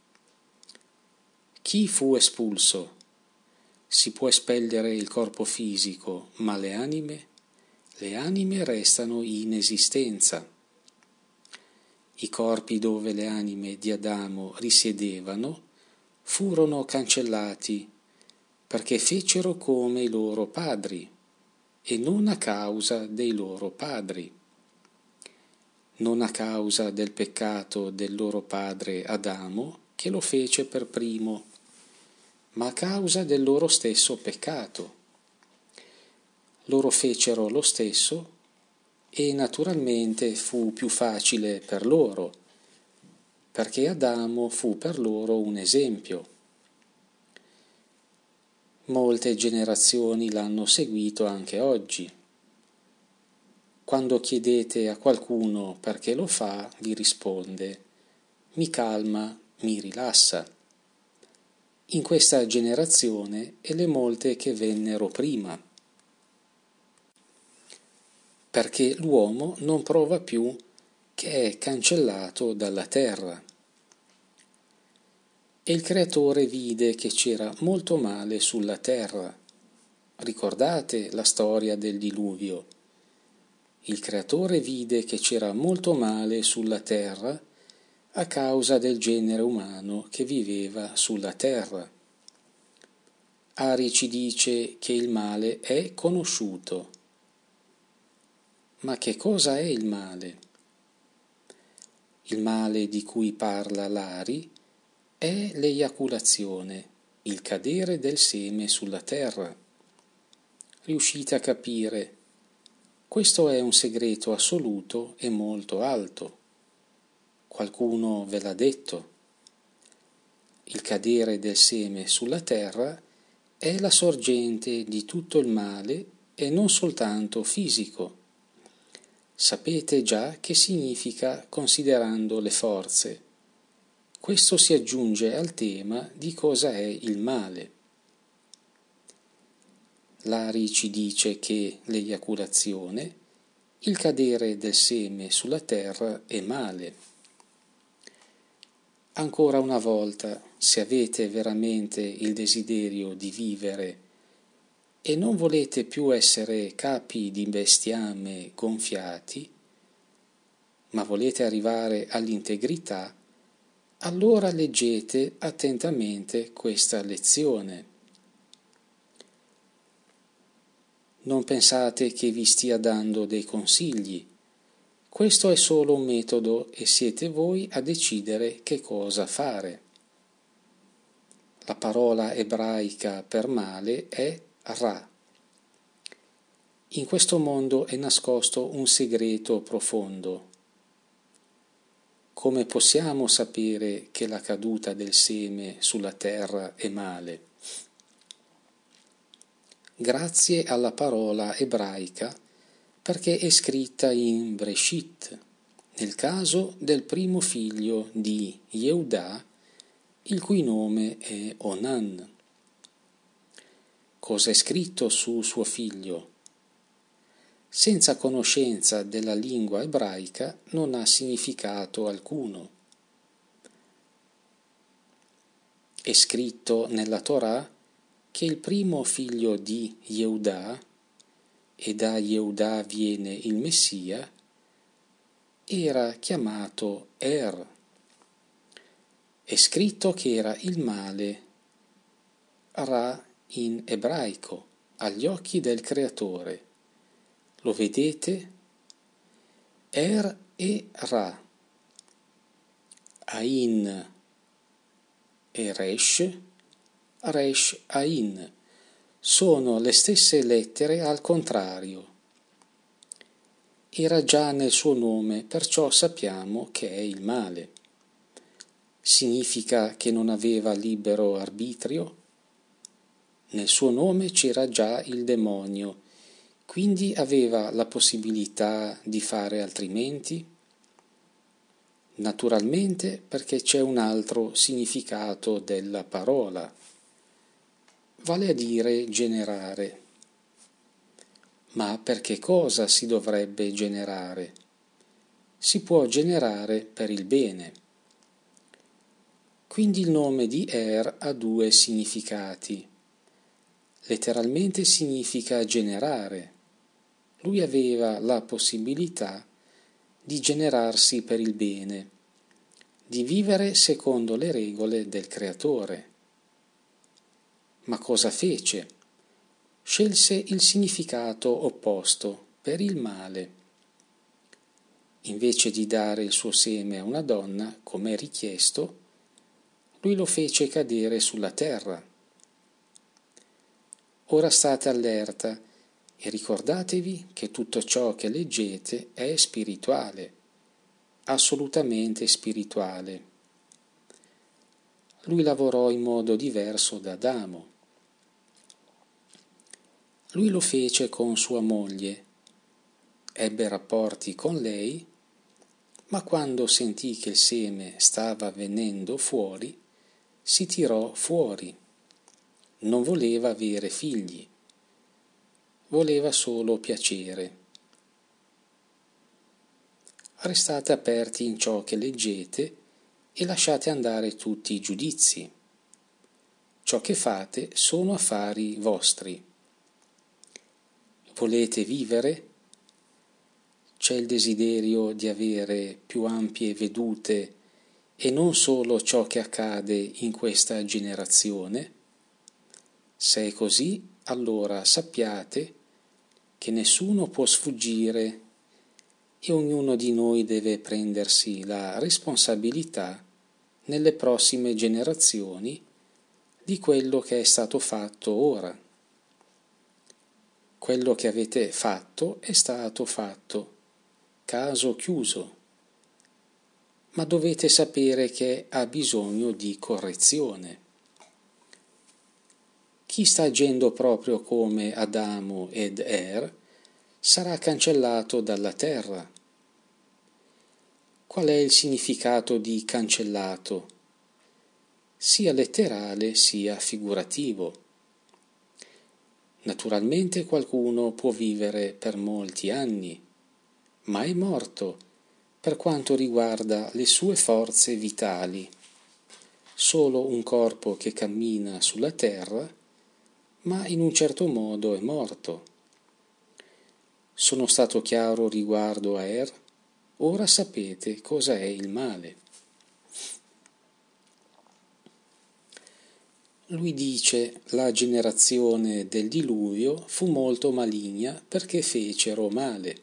Chi fu espulso? Si può espellere il corpo fisico, ma le anime restano in esistenza. I corpi dove le anime di Adamo risiedevano furono cancellati perché fecero come i loro padri e non a causa dei loro padri. Non a causa del peccato del loro padre Adamo, che lo fece per primo, ma a causa del loro stesso peccato. Loro fecero lo stesso e naturalmente fu più facile per loro, perché Adamo fu per loro un esempio. Molte generazioni l'hanno seguito anche oggi. Quando chiedete a qualcuno perché lo fa, vi risponde: mi calma, mi rilassa. In questa generazione e le molte che vennero prima. Perché l'uomo non prova più che è cancellato dalla terra. E il Creatore vide che c'era molto male sulla terra. Ricordate la storia del diluvio? Il Creatore vide che c'era molto male sulla terra a causa del genere umano che viveva sulla terra. Ari ci dice che il male è conosciuto. Ma che cosa è il male? Il male di cui parla l'Ari è l'eiaculazione, il cadere del seme sulla terra. Riuscite a capire? Questo è un segreto assoluto e molto alto. Qualcuno ve l'ha detto. Il cadere del seme sulla terra è la sorgente di tutto il male e non soltanto fisico. Sapete già che significa considerando le forze. Questo si aggiunge al tema di cosa è il male. L'Ari ci dice che l'eiaculazione, il cadere del seme sulla terra è male. Ancora una volta, se avete veramente il desiderio di vivere e non volete più essere capi di bestiame gonfiati, ma volete arrivare all'integrità, allora leggete attentamente questa lezione. Non pensate che vi stia dando dei consigli. Questo è solo un metodo e siete voi a decidere che cosa fare. La parola ebraica per male è ra. In questo mondo è nascosto un segreto profondo. Come possiamo sapere che la caduta del seme sulla terra è male? Grazie alla parola ebraica, perché è scritta in Breshit, nel caso del primo figlio di Yehuda, il cui nome è Onan. Cosa è scritto su suo figlio? Senza conoscenza della lingua ebraica non ha significato alcuno. È scritto nella Torah che il primo figlio di Yehuda, e da Yehuda viene il Messia, era chiamato Er. È scritto che era il male, Ra in ebraico, agli occhi del Creatore. Lo vedete? Er e Ra. Ain e Resh, Resh Ain, sono le stesse lettere al contrario. Era già nel suo nome, perciò sappiamo che è il male. Significa che non aveva libero arbitrio? Nel suo nome c'era già il demonio, quindi aveva la possibilità di fare altrimenti? Naturalmente, perché c'è un altro significato della parola, vale a dire generare. Ma per che cosa si dovrebbe generare? Si può generare per il bene. Quindi il nome di Er ha due significati. Letteralmente significa generare. Lui aveva la possibilità di generarsi per il bene, di vivere secondo le regole del Creatore. Ma cosa fece? Scelse il significato opposto, per il male. Invece di dare il suo seme a una donna, come è richiesto, lui lo fece cadere sulla terra. Ora state allerta e ricordatevi che tutto ciò che leggete è spirituale, assolutamente spirituale. lui lavorò in modo diverso da Adamo. Lui lo fece con sua moglie, ebbe rapporti con lei, ma quando sentì che il seme stava venendo fuori, si tirò fuori. Non voleva avere figli, voleva solo piacere. Restate aperti in ciò che leggete e lasciate andare tutti i giudizi. Ciò che fate sono affari vostri. Volete vivere? C'è il desiderio di avere più ampie vedute e non solo ciò che accade in questa generazione? Se è così, allora sappiate che nessuno può sfuggire e ognuno di noi deve prendersi la responsabilità nelle prossime generazioni di quello che è stato fatto ora. Quello che avete fatto è stato fatto, caso chiuso, ma dovete sapere che ha bisogno di correzione. Chi sta agendo proprio come Adamo ed Er sarà cancellato dalla terra. Qual è il significato di cancellato? Sia letterale sia figurativo. Naturalmente qualcuno può vivere per molti anni, ma è morto per quanto riguarda le sue forze vitali. Solo un corpo che cammina sulla terra, ma in un certo modo è morto. Sono stato chiaro riguardo a Er? Ora sapete cosa è il male. Lui dice: la generazione del diluvio fu molto maligna perché fecero male.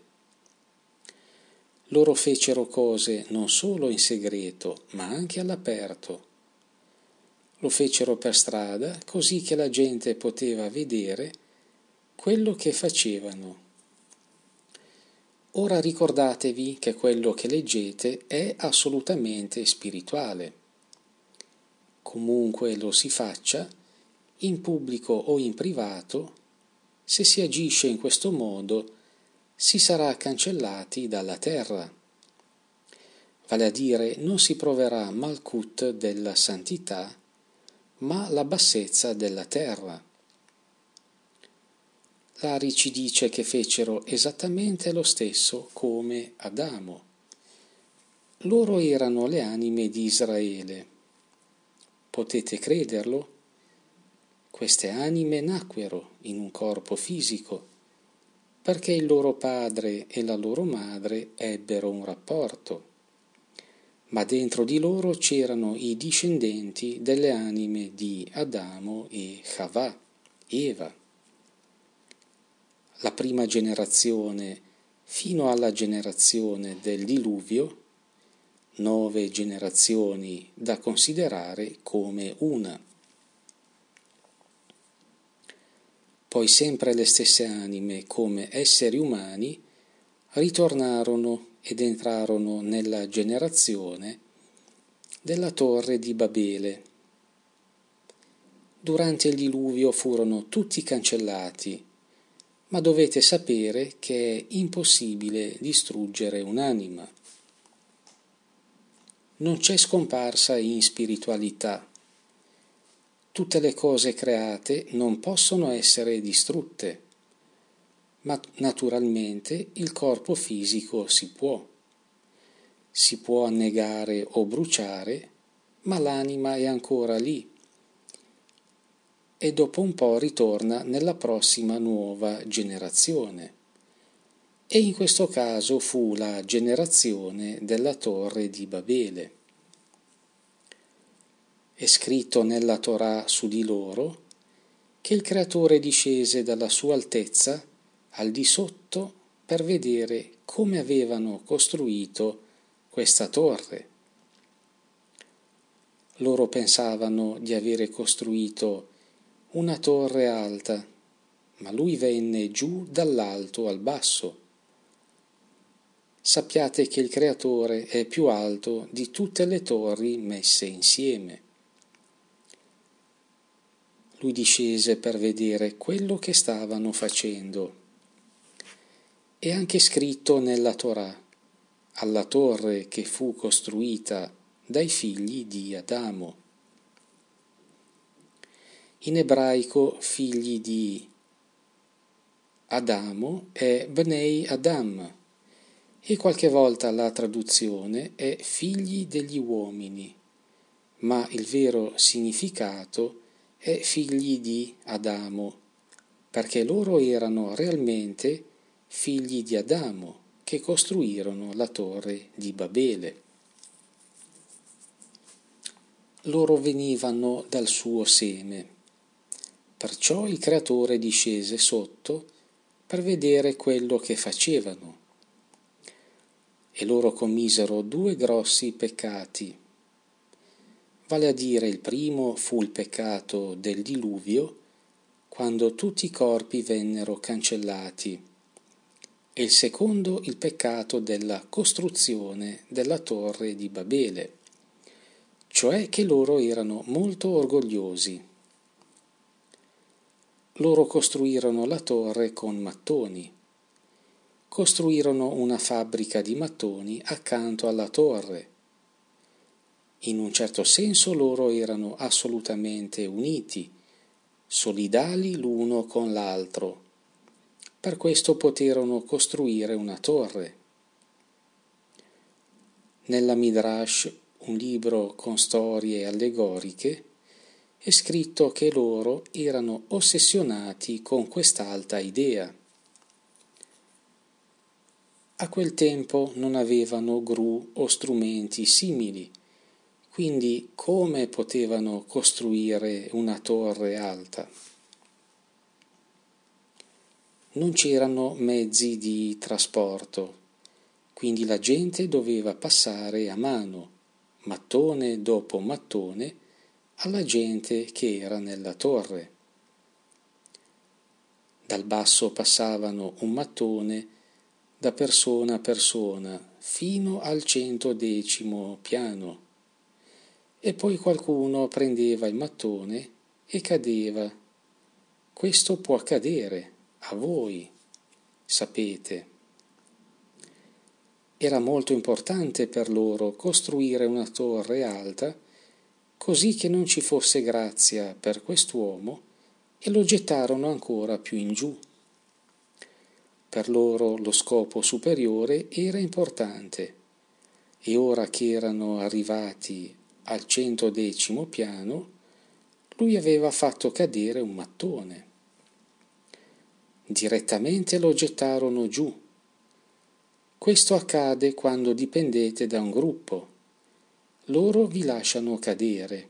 Loro fecero cose non solo in segreto, ma anche all'aperto. Lo fecero per strada, così che la gente poteva vedere quello che facevano. Ora ricordatevi che quello che leggete è assolutamente spirituale. Comunque lo si faccia, in pubblico o in privato, se si agisce in questo modo, si sarà cancellati dalla terra. Vale a dire, non si proverà Malkut della santità, ma la bassezza della terra. L'Ari ci dice che fecero esattamente lo stesso come Adamo. Loro erano le anime di Israele. Potete crederlo? Queste anime nacquero in un corpo fisico, perché il loro padre e la loro madre ebbero un rapporto, ma dentro di loro c'erano i discendenti delle anime di Adamo e Havà, Eva. La prima generazione fino alla generazione del diluvio, 9 generazioni da considerare come una. Poi sempre le stesse anime, come esseri umani, ritornarono ed entrarono nella generazione della torre di Babele. Durante il diluvio furono tutti cancellati, ma dovete sapere che è impossibile distruggere un'anima. Non c'è scomparsa in spiritualità. Tutte le cose create non possono essere distrutte, ma naturalmente il corpo fisico si può. Si può annegare o bruciare, ma l'anima è ancora lì e dopo un po' ritorna nella prossima nuova generazione. E in questo caso fu la generazione della torre di Babele. È scritto nella Torah su di loro che il Creatore discese dalla sua altezza al di sotto per vedere come avevano costruito questa torre. Loro pensavano di avere costruito una torre alta, ma lui venne giù dall'alto al basso. Sappiate che il Creatore è più alto di tutte le torri messe insieme. lui discese per vedere quello che stavano facendo. È anche scritto nella Torah, alla torre che fu costruita dai figli di Adamo. In ebraico figli di Adamo è Bnei Adam e qualche volta la traduzione è figli degli uomini, ma il vero significato è figli di Adamo, perché loro erano realmente figli di Adamo che costruirono la torre di Babele. Loro venivano dal suo seme, perciò il Creatore discese sotto per vedere quello che facevano. E loro commisero 2 grossi peccati. Vale a dire, il primo fu il peccato del diluvio, quando tutti i corpi vennero cancellati, e il secondo il peccato della costruzione della torre di Babele, cioè che loro erano molto orgogliosi. Loro costruirono la torre con mattoni. Costruirono una fabbrica di mattoni accanto alla torre. In un certo senso loro erano assolutamente uniti, solidali l'uno con l'altro. Per questo poterono costruire una torre. Nella Midrash, un libro con storie allegoriche, è scritto che loro erano ossessionati con quest'alta idea. A quel tempo non avevano gru o strumenti simili, quindi come potevano costruire una torre alta? Non c'erano mezzi di trasporto, quindi la gente doveva passare a mano, mattone dopo mattone, alla gente che era nella torre. Dal basso passavano un mattone da persona a persona fino al 110° piano e poi qualcuno prendeva il mattone e cadeva. Questo può accadere a voi, sapete. Era molto importante per loro costruire una torre alta così che non ci fosse grazia per quest'uomo, e lo gettarono ancora più in giù. Per loro lo scopo superiore era importante, e ora che erano arrivati al 110° piano, lui aveva fatto cadere un mattone. Direttamente lo gettarono giù. Questo accade quando dipendete da un gruppo. Loro vi lasciano cadere.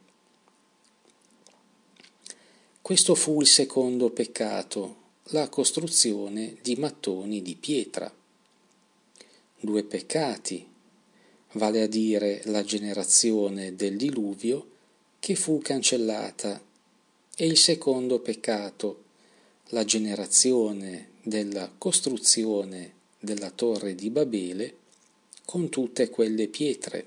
Questo fu il secondo peccato, la costruzione di mattoni di pietra. 2 peccati, vale a dire la generazione del diluvio che fu cancellata, e il secondo peccato, la generazione della costruzione della torre di Babele con tutte quelle pietre.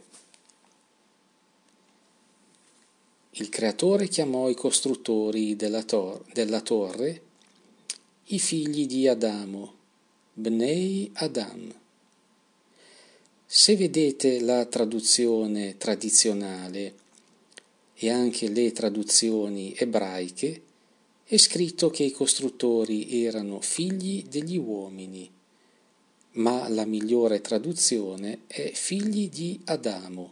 Il Creatore chiamò i costruttori della torre i figli di Adamo, Bnei Adam. Se vedete la traduzione tradizionale e anche le traduzioni ebraiche, è scritto che i costruttori erano figli degli uomini, ma la migliore traduzione è figli di Adamo.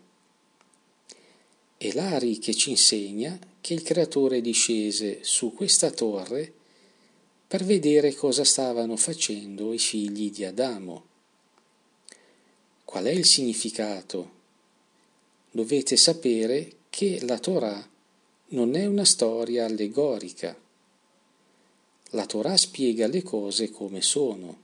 È l'Ari che ci insegna che il Creatore discese su questa torre per vedere cosa stavano facendo i figli di Adamo. Qual è il significato? Dovete sapere che la Torah non è una storia allegorica. La Torah spiega le cose come sono.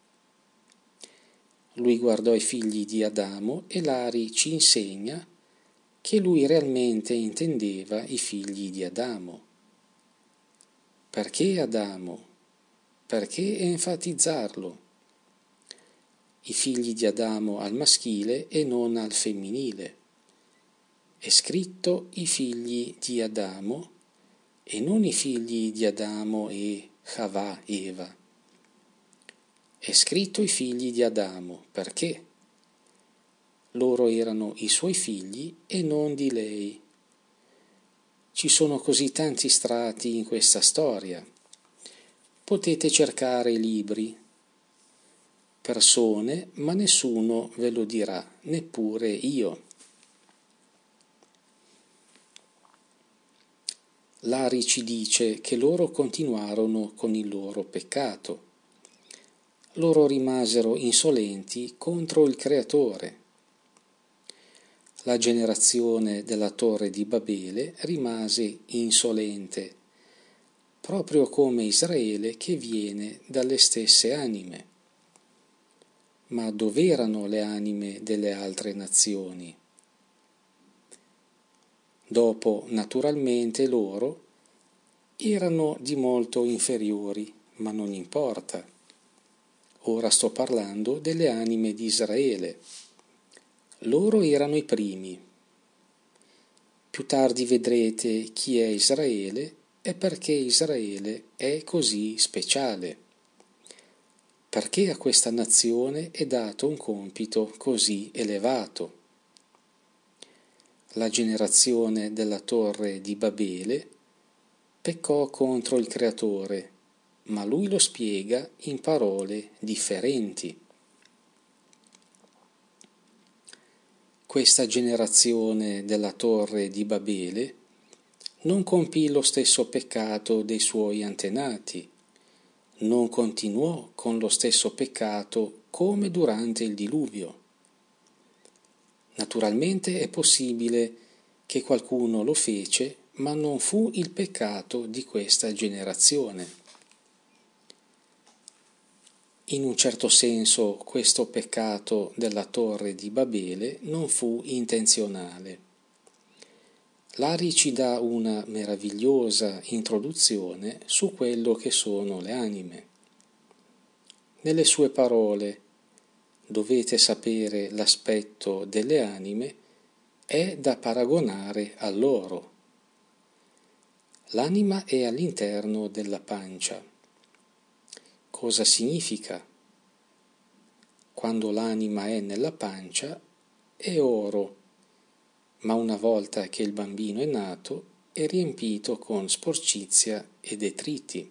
Lui guardò i figli di Adamo e l'Ari ci insegna che lui realmente intendeva i figli di Adamo. Perché Adamo? Perché enfatizzarlo? I figli di Adamo al maschile e non al femminile. È scritto i figli di Adamo e non i figli di Adamo e Havà, Eva. È scritto i figli di Adamo, perché? Loro erano i suoi figli e non di lei. Ci sono così tanti strati in questa storia. Potete cercare libri, persone, ma nessuno ve lo dirà, neppure io. Lari ci dice che loro continuarono con il loro peccato. Loro rimasero insolenti contro il Creatore. La generazione della Torre di Babele rimase insolente, proprio come Israele che viene dalle stesse anime. Ma dov'erano le anime delle altre nazioni? Dopo, naturalmente, loro erano di molto inferiori, ma non importa. Ora sto parlando delle anime di Israele. Loro erano i primi. Più tardi vedrete chi è Israele e perché Israele è così speciale. Perché a questa nazione è dato un compito così elevato. La generazione della Torre di Babele peccò contro il Creatore, ma lui lo spiega in parole differenti. Questa generazione della Torre di Babele non compì lo stesso peccato dei suoi antenati, non continuò con lo stesso peccato come durante il diluvio. Naturalmente è possibile che qualcuno lo fece, ma non fu il peccato di questa generazione. In un certo senso questo peccato della Torre di Babele non fu intenzionale. Lari ci dà una meravigliosa introduzione su quello che sono le anime. Nelle sue parole, dovete sapere l'aspetto delle anime, è da paragonare all'oro. L'anima è all'interno della pancia. Cosa significa? Quando l'anima è nella pancia è oro, ma una volta che il bambino è nato è riempito con sporcizia e detriti.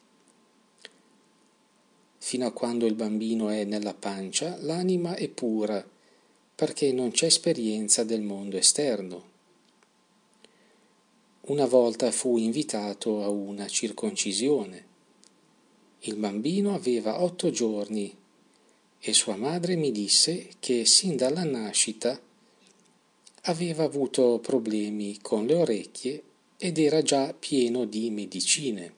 Fino a quando il bambino è nella pancia, l'anima è pura, perché non c'è esperienza del mondo esterno. Una volta fu invitato a una circoncisione. Il bambino aveva 8 giorni e sua madre mi disse che sin dalla nascita aveva avuto problemi con le orecchie ed era già pieno di medicine.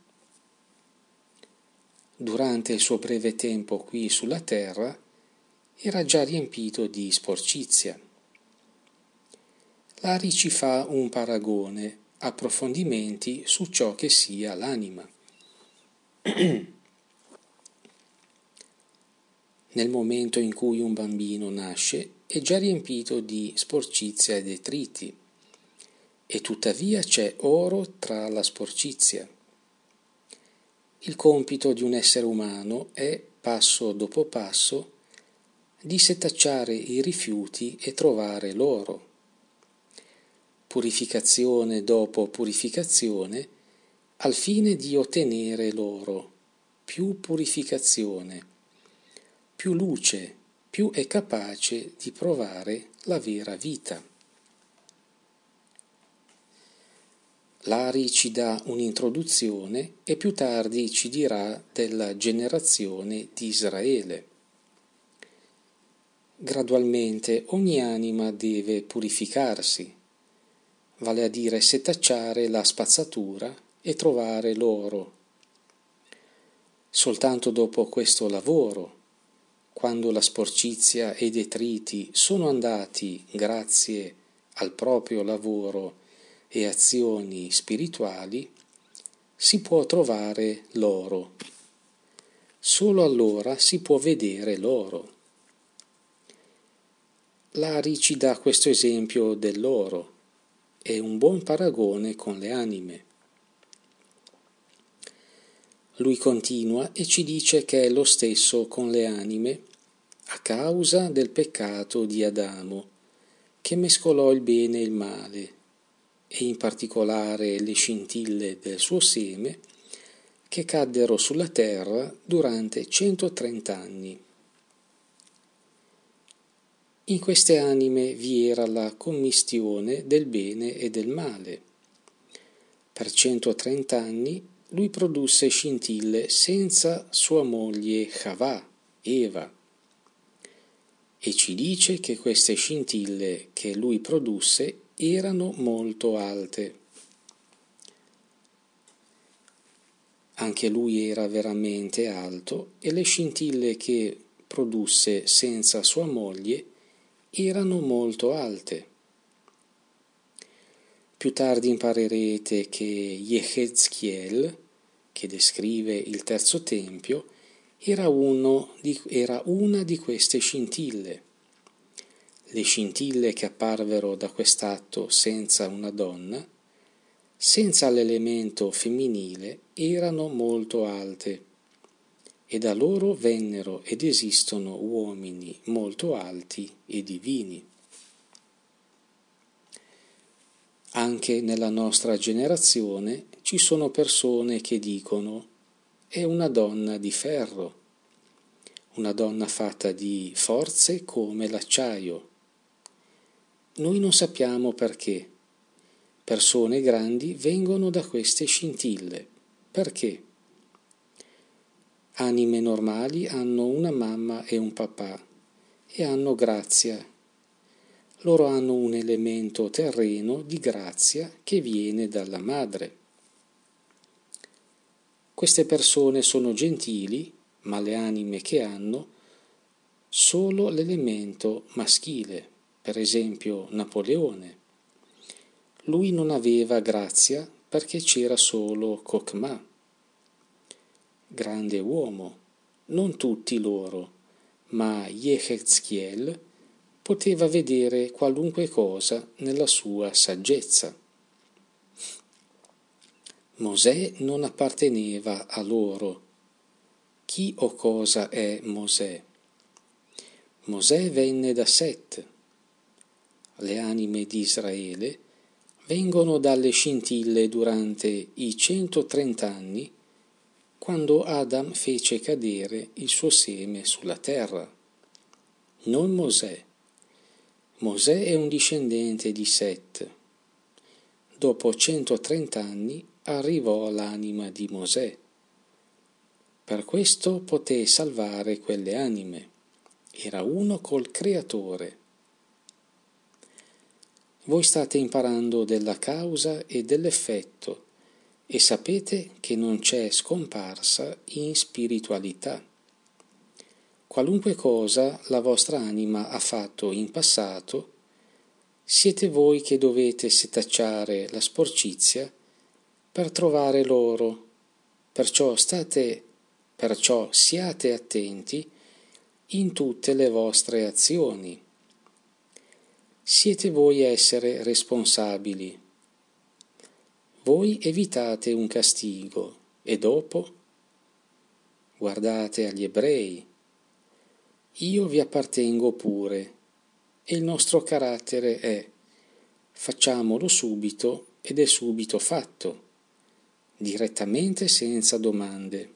Durante il suo breve tempo qui sulla terra era già riempito di sporcizia. Lari ci fa un paragone, approfondimenti su ciò che sia l'anima. Nel momento in cui un bambino nasce è già riempito di sporcizia e detriti, e tuttavia c'è oro tra la sporcizia. Il compito di un essere umano è, passo dopo passo, di setacciare i rifiuti e trovare l'oro. Purificazione dopo purificazione, al fine di ottenere l'oro. Più purificazione, più luce, più è capace di provare la vera vita. Lari ci dà un'introduzione e più tardi ci dirà della generazione di Israele. Gradualmente ogni anima deve purificarsi, vale a dire setacciare la spazzatura e trovare l'oro. Soltanto dopo questo lavoro, quando la sporcizia e i detriti sono andati grazie al proprio lavoro e azioni spirituali, si può trovare l'oro. Solo allora si può vedere l'oro. Lari ci dà questo esempio dell'oro, è un buon paragone con le anime. Lui continua e ci dice che è lo stesso con le anime a causa del peccato di Adamo, che mescolò il bene e il male, e in particolare le scintille del suo seme, che caddero sulla terra durante 130 anni. In queste anime vi era la commistione del bene e del male. Per 130 anni lui produsse scintille senza sua moglie Chava, Eva, e ci dice che queste scintille che lui produsse erano molto alte. Anche lui era veramente alto e le scintille che produsse senza sua moglie erano molto alte. Più tardi imparerete che Yehezkiel, che descrive il terzo tempio, era una di queste scintille. Le scintille che apparvero da quest'atto senza una donna, senza l'elemento femminile, erano molto alte, e da loro vennero ed esistono uomini molto alti e divini. Anche nella nostra generazione ci sono persone che dicono: è una donna di ferro, una donna fatta di forze come l'acciaio. Noi non sappiamo perché. Persone grandi vengono da queste scintille. Perché? Anime normali hanno una mamma e un papà e hanno grazia. Loro hanno un elemento terreno di grazia che viene dalla madre. Queste persone sono gentili, ma le anime che hanno solo l'elemento maschile, per esempio Napoleone. Lui non aveva grazia perché c'era solo Kokma, grande uomo, non tutti loro, ma Yehezkiel poteva vedere qualunque cosa nella sua saggezza. Mosè non apparteneva a loro. Chi o cosa è Mosè? Mosè venne da Set. Le anime di Israele vengono dalle scintille durante i 130 anni, quando Adam fece cadere il suo seme sulla terra. Non Mosè. Mosè è un discendente di Set. Dopo 130 anni arrivò l'anima di Mosè. Per questo poté salvare quelle anime. Era uno col Creatore. Voi state imparando della causa e dell'effetto e sapete che non c'è scomparsa in spiritualità. Qualunque cosa la vostra anima ha fatto in passato, siete voi che dovete setacciare la sporcizia per trovare l'oro, perciò siate attenti in tutte le vostre azioni. Siete voi a essere responsabili. Voi evitate un castigo e dopo guardate agli ebrei. Io vi appartengo pure e il nostro carattere è: facciamolo subito ed è subito fatto, direttamente senza domande.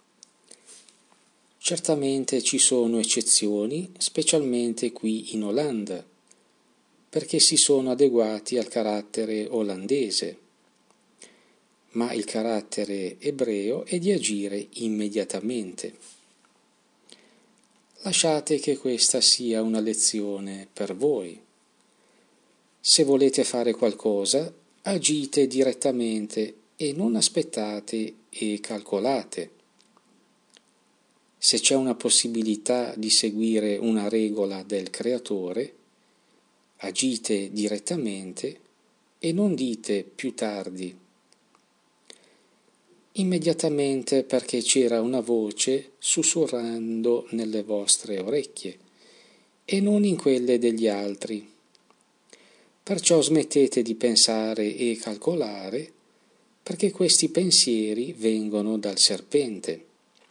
Certamente ci sono eccezioni, specialmente qui in Olanda, perché si sono adeguati al carattere olandese, ma il carattere ebreo è di agire immediatamente. Lasciate che questa sia una lezione per voi. Se volete fare qualcosa, agite direttamente e non aspettate e calcolate. Se c'è una possibilità di seguire una regola del Creatore, agite direttamente e non dite più tardi. Immediatamente, perché c'era una voce sussurrando nelle vostre orecchie e non in quelle degli altri. Perciò smettete di pensare e calcolare, perché questi pensieri vengono dal serpente.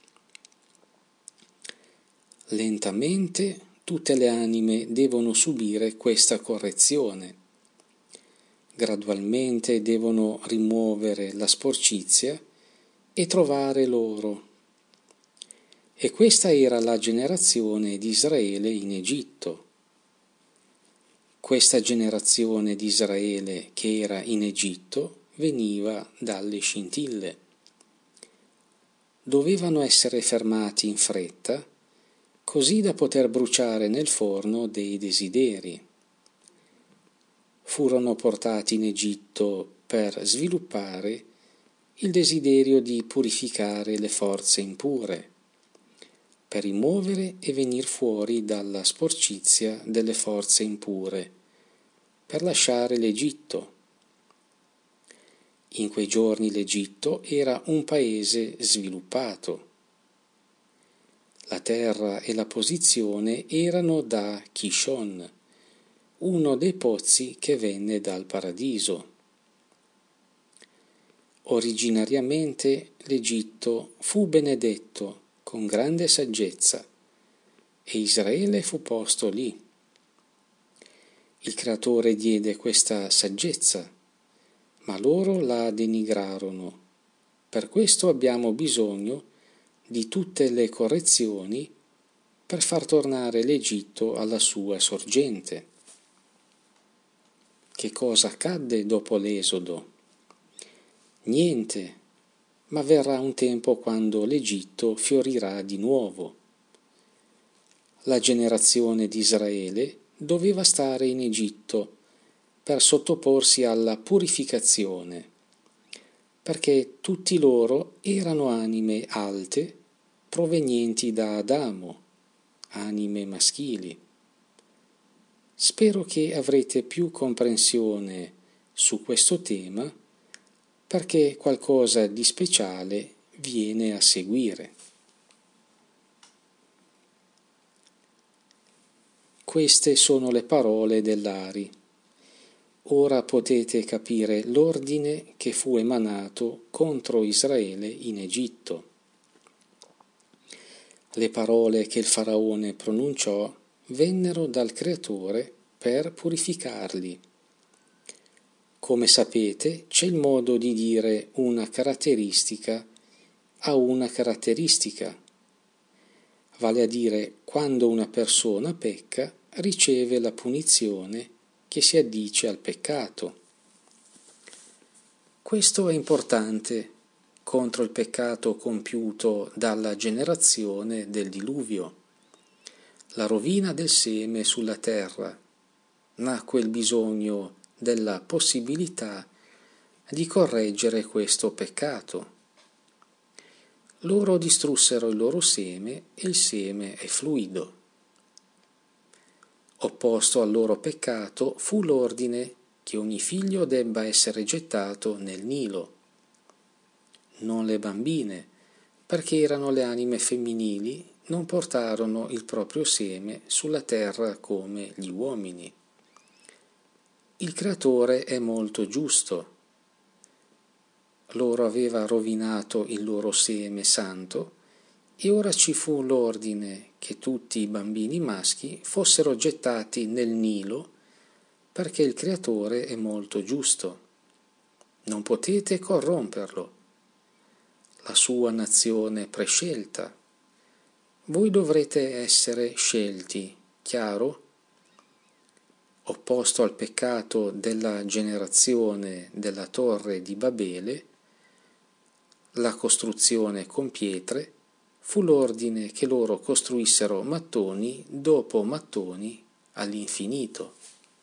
Lentamente tutte le anime devono subire questa correzione. Gradualmente devono rimuovere la sporcizia e trovare l'oro. E questa era la generazione di Israele in Egitto. Questa generazione di Israele che era in Egitto veniva dalle scintille. Dovevano essere fermati in fretta, così da poter bruciare nel forno dei desideri. Furono portati in Egitto per sviluppare il desiderio di purificare le forze impure, per rimuovere e venir fuori dalla sporcizia delle forze impure, per lasciare l'Egitto. In quei giorni l'Egitto era un paese sviluppato. La terra e la posizione erano da Kishon, uno dei pozzi che venne dal paradiso. Originariamente l'Egitto fu benedetto con grande saggezza e Israele fu posto lì. Il Creatore diede questa saggezza, ma loro la denigrarono. Per questo abbiamo bisogno di tutte le correzioni per far tornare l'Egitto alla sua sorgente. Che cosa accadde dopo l'Esodo? Niente, ma verrà un tempo quando l'Egitto fiorirà di nuovo. La generazione di Israele doveva stare in Egitto per sottoporsi alla purificazione, perché tutti loro erano anime alte provenienti da Adamo, anime maschili. Spero che avrete più comprensione su questo tema, perché qualcosa di speciale viene a seguire. Queste sono le parole dell'Ari. Ora potete capire l'ordine che fu emanato contro Israele in Egitto. Le parole che il faraone pronunciò vennero dal Creatore per purificarli. Come sapete, c'è il modo di dire una caratteristica a una caratteristica, vale a dire quando una persona pecca riceve la punizione che si addice al peccato. Questo è importante contro il peccato compiuto dalla generazione del diluvio. La rovina del seme sulla terra. Nacque il bisogno della possibilità di correggere questo peccato. Loro distrussero il loro seme e il seme è fluido. Opposto al loro peccato fu l'ordine che ogni figlio debba essere gettato nel Nilo. Non le bambine, perché erano le anime femminili, non portarono il proprio seme sulla terra come gli uomini. Il Creatore è molto giusto. Loro aveva rovinato il loro seme santo e ora ci fu l'ordine che tutti i bambini maschi fossero gettati nel Nilo, perché il Creatore è molto giusto. Non potete corromperlo. La sua nazione prescelta. Voi dovrete essere scelti, chiaro? Opposto al peccato della generazione della torre di Babele, la costruzione con pietre, fu l'ordine che loro costruissero mattoni dopo mattoni all'infinito.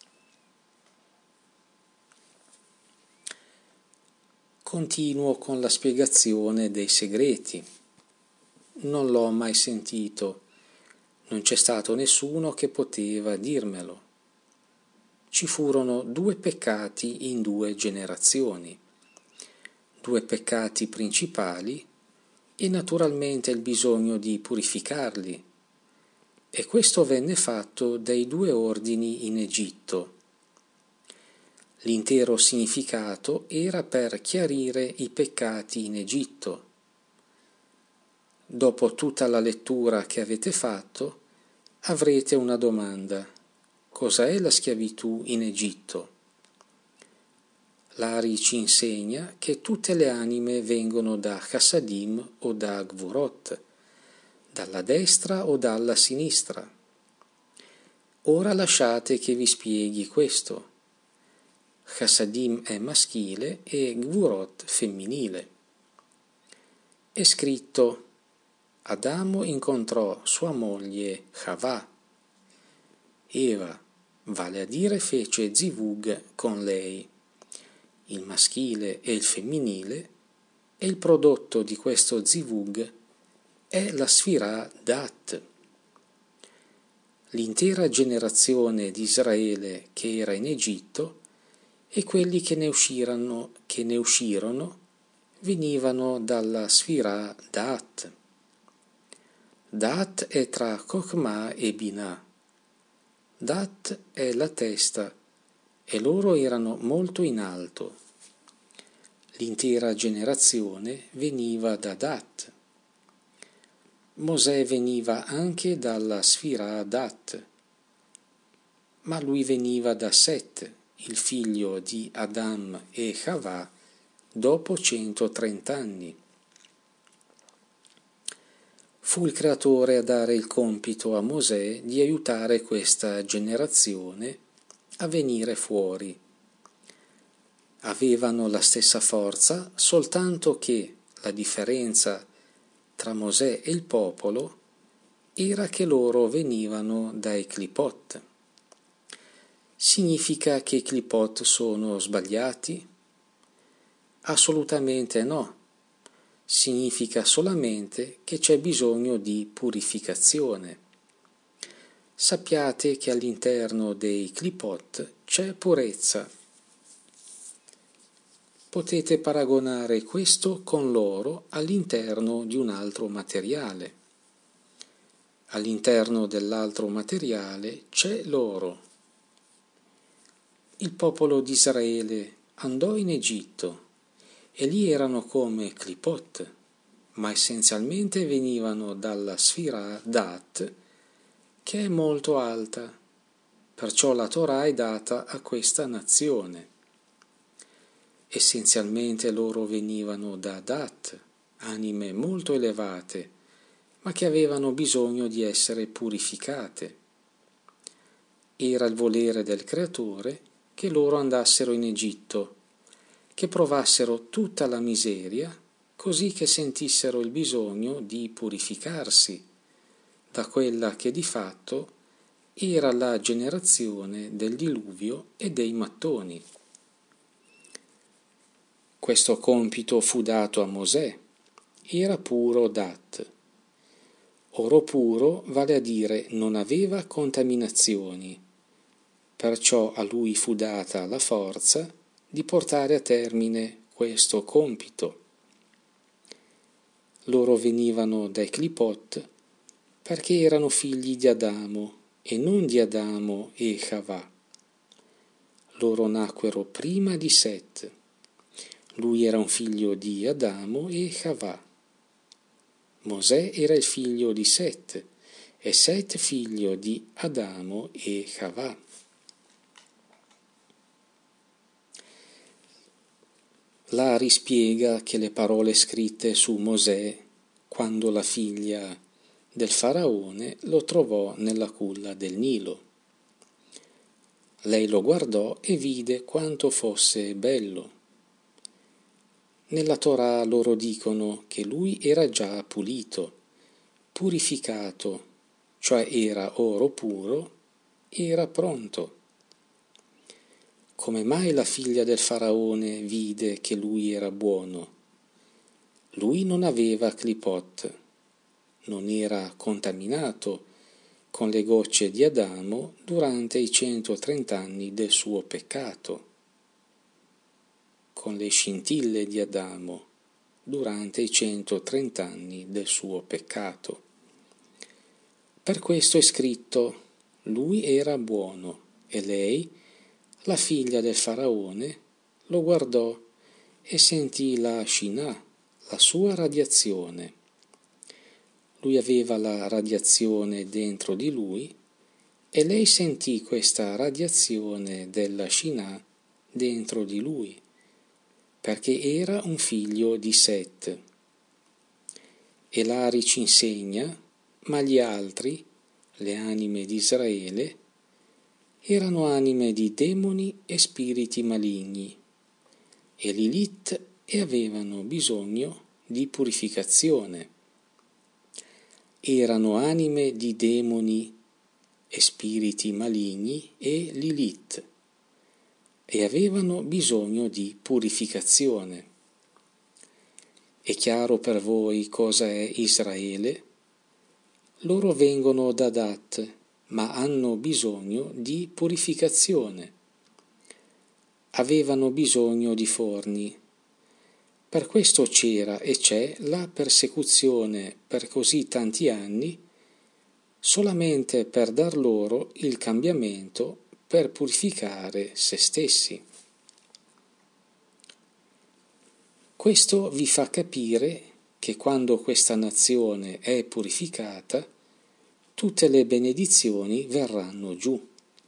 Continuo con la spiegazione dei segreti. Non l'ho mai sentito, non c'è stato nessuno che poteva dirmelo. Ci furono 2 peccati in 2 generazioni, 2 peccati principali e naturalmente il bisogno di purificarli, e questo venne fatto dai 2 ordini in Egitto. L'intero significato era per chiarire i peccati in Egitto. Dopo tutta la lettura che avete fatto, avrete una domanda. Cos'è la schiavitù in Egitto? L'Ari ci insegna che tutte le anime vengono da Chassadim o da Gvurot, dalla destra o dalla sinistra. Ora lasciate che vi spieghi questo. Chassadim è maschile e Gvurot femminile. È scritto: Adamo incontrò sua moglie Havà. Eva, vale a dire, fece zivug con lei. Il maschile e il femminile, e il prodotto di questo zivug è la Sfirah Dat. L'intera generazione di Israele che era in Egitto e quelli che ne uscirono venivano dalla Sfirah Dat. Dat è tra Chokhmah e Binah. Dat è la testa e loro erano molto in alto. L'intera generazione veniva da Dat. Mosè veniva anche dalla Sfirah Dat, ma lui veniva da Set, il figlio di Adam e Havà, dopo 130 anni. Fu il creatore a dare il compito a Mosè di aiutare questa generazione a venire fuori. Avevano la stessa forza, soltanto che la differenza tra Mosè e il popolo era che loro venivano dai clipot. Significa che i clipot sono sbagliati? Assolutamente no. Significa solamente che c'è bisogno di purificazione. Sappiate che all'interno dei clipot c'è purezza. Potete paragonare questo con l'oro all'interno di un altro materiale. All'interno dell'altro materiale c'è l'oro. Il popolo di Israele andò in Egitto e lì erano come clipot, ma essenzialmente venivano dalla Sfirah Dat, che è molto alta, perciò la Torah è data a questa nazione. Essenzialmente loro venivano da Dat, anime molto elevate, ma che avevano bisogno di essere purificate. Era il volere del Creatore che loro andassero in Egitto, che provassero tutta la miseria, così che sentissero il bisogno di purificarsi da quella che di fatto era la generazione del diluvio e dei mattoni. Questo compito fu dato a Mosè, era puro Dat. Oro puro vale a dire non aveva contaminazioni, perciò a lui fu data la forza di portare a termine questo compito. Loro venivano dai clipot perché erano figli di Adamo e non di Adamo e Havà. Loro nacquero prima di Set. Lui era un figlio di Adamo e Havà. Mosè era il figlio di Set e Set figlio di Adamo e Havà. La rispiega che le parole scritte su Mosè, quando la figlia del faraone lo trovò nella culla del Nilo. Lei lo guardò e vide quanto fosse bello. Nella Torah loro dicono che lui era già pulito, purificato, cioè era oro puro, era pronto. Come mai la figlia del faraone vide che lui era buono? Lui non aveva clipot, non era contaminato con le gocce di Adamo durante i 130 anni del suo peccato, con le scintille di Adamo durante i 130 anni del suo peccato. Per questo è scritto: lui era buono e lei la figlia del faraone lo guardò e sentì la Shinah, la sua radiazione. Lui aveva la radiazione dentro di lui e lei sentì questa radiazione della Shinah dentro di lui, perché era un figlio di Set. E Lari ci insegna, ma gli altri, le anime di Israele, erano anime di demoni e spiriti maligni, e Lilith e avevano bisogno di purificazione. Erano anime di demoni e spiriti maligni e Lilith, e avevano bisogno di purificazione. È chiaro per voi cosa è Israele? Loro vengono da Dat, ma hanno bisogno di purificazione. Avevano bisogno di forni. Per questo c'era e c'è la persecuzione per così tanti anni, solamente per dar loro il cambiamento per purificare se stessi. Questo vi fa capire che quando questa nazione è purificata, tutte le benedizioni verranno giù.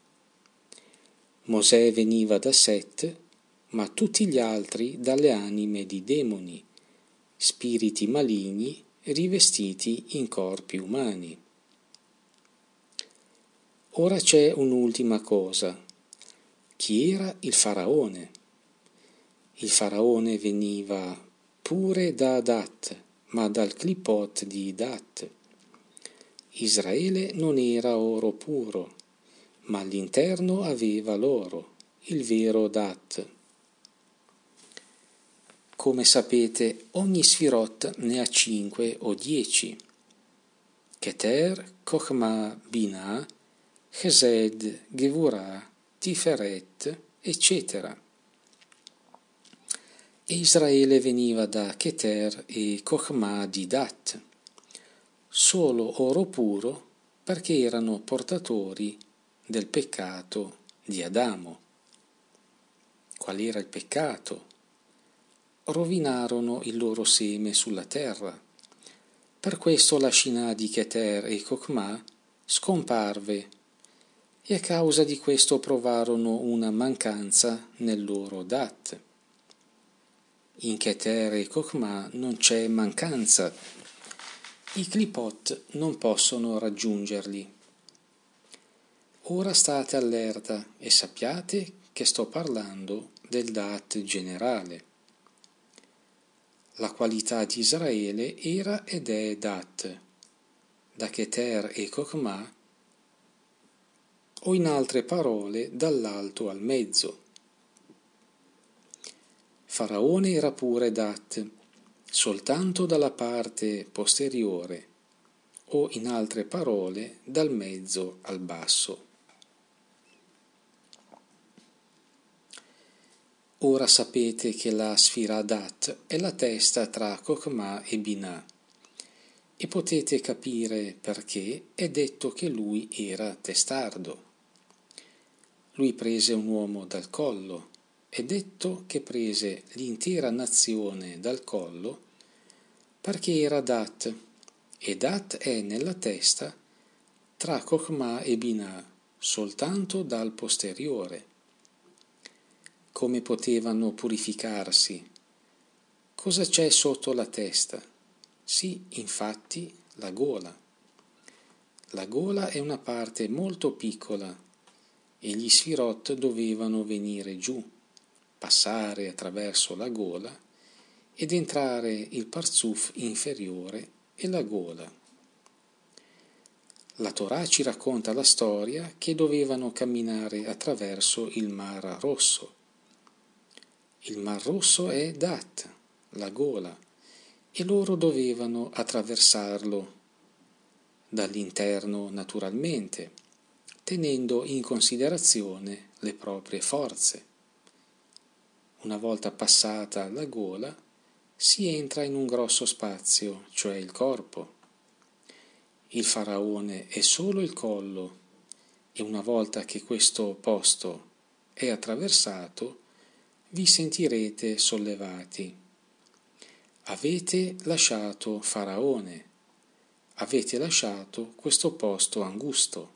Mosè veniva da Set, ma tutti gli altri dalle anime di demoni, spiriti maligni rivestiti in corpi umani. Ora c'è un'ultima cosa. Chi era il faraone? Il faraone veniva pure da Dat, ma dal clipot di Dat. Israele non era oro puro, ma all'interno aveva l'oro, il vero Dat. Come sapete, ogni sfirot ne ha 5 o 10. Keter, Chokhmah, Binah, Chesed, Gevurah, Tiferet, eccetera. E Israele veniva da Keter e Chokhmah di Dat, solo oro puro perché erano portatori del peccato di Adamo. Qual era il peccato? Rovinarono il loro seme sulla terra. Per questo la Shinah di Keter e Chokhmah scomparve e a causa di questo provarono una mancanza nel loro Dat. In Keter e Chokhmah non c'è mancanza. I clipot non possono raggiungerli. Ora state allerta e sappiate che sto parlando del Dat generale. La qualità di Israele era ed è Dat, da Keter e Chokhmah, o in altre parole dall'alto al mezzo. Faraone era pure Dat, soltanto dalla parte posteriore, o in altre parole dal mezzo al basso. Ora sapete che la Sfira Dat è la testa tra Chokhmah e Binah, e potete capire perché è detto che lui era testardo. Lui prese un uomo dal collo. È detto che prese l'intera nazione dal collo perché era Dat, e Dat è nella testa tra Chokhmah e Binah, soltanto dal posteriore. Come potevano purificarsi? Cosa c'è sotto la testa? Sì, infatti, la gola. La gola è una parte molto piccola e gli sfirot dovevano venire giù, passare attraverso la gola ed entrare il parzuf inferiore e la gola. La Torah ci racconta la storia che dovevano camminare attraverso il Mar Rosso. Il Mar Rosso è Dat, la gola, e loro dovevano attraversarlo dall'interno naturalmente, tenendo in considerazione le proprie forze. Una volta passata la gola, si entra in un grosso spazio, cioè il corpo. Il faraone è solo il collo, e una volta che questo posto è attraversato, vi sentirete sollevati. Avete lasciato Faraone, avete lasciato questo posto angusto.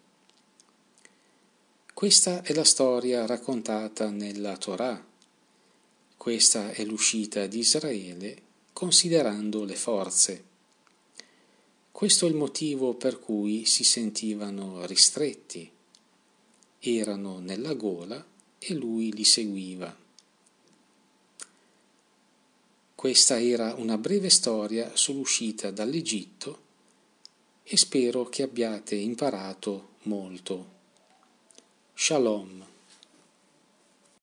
Questa è la storia raccontata nella Torah. Questa è l'uscita di Israele considerando le forze. Questo è il motivo per cui si sentivano ristretti. Erano nella gola e lui li seguiva. Questa era una breve storia sull'uscita dall'Egitto e spero che abbiate imparato molto. Shalom.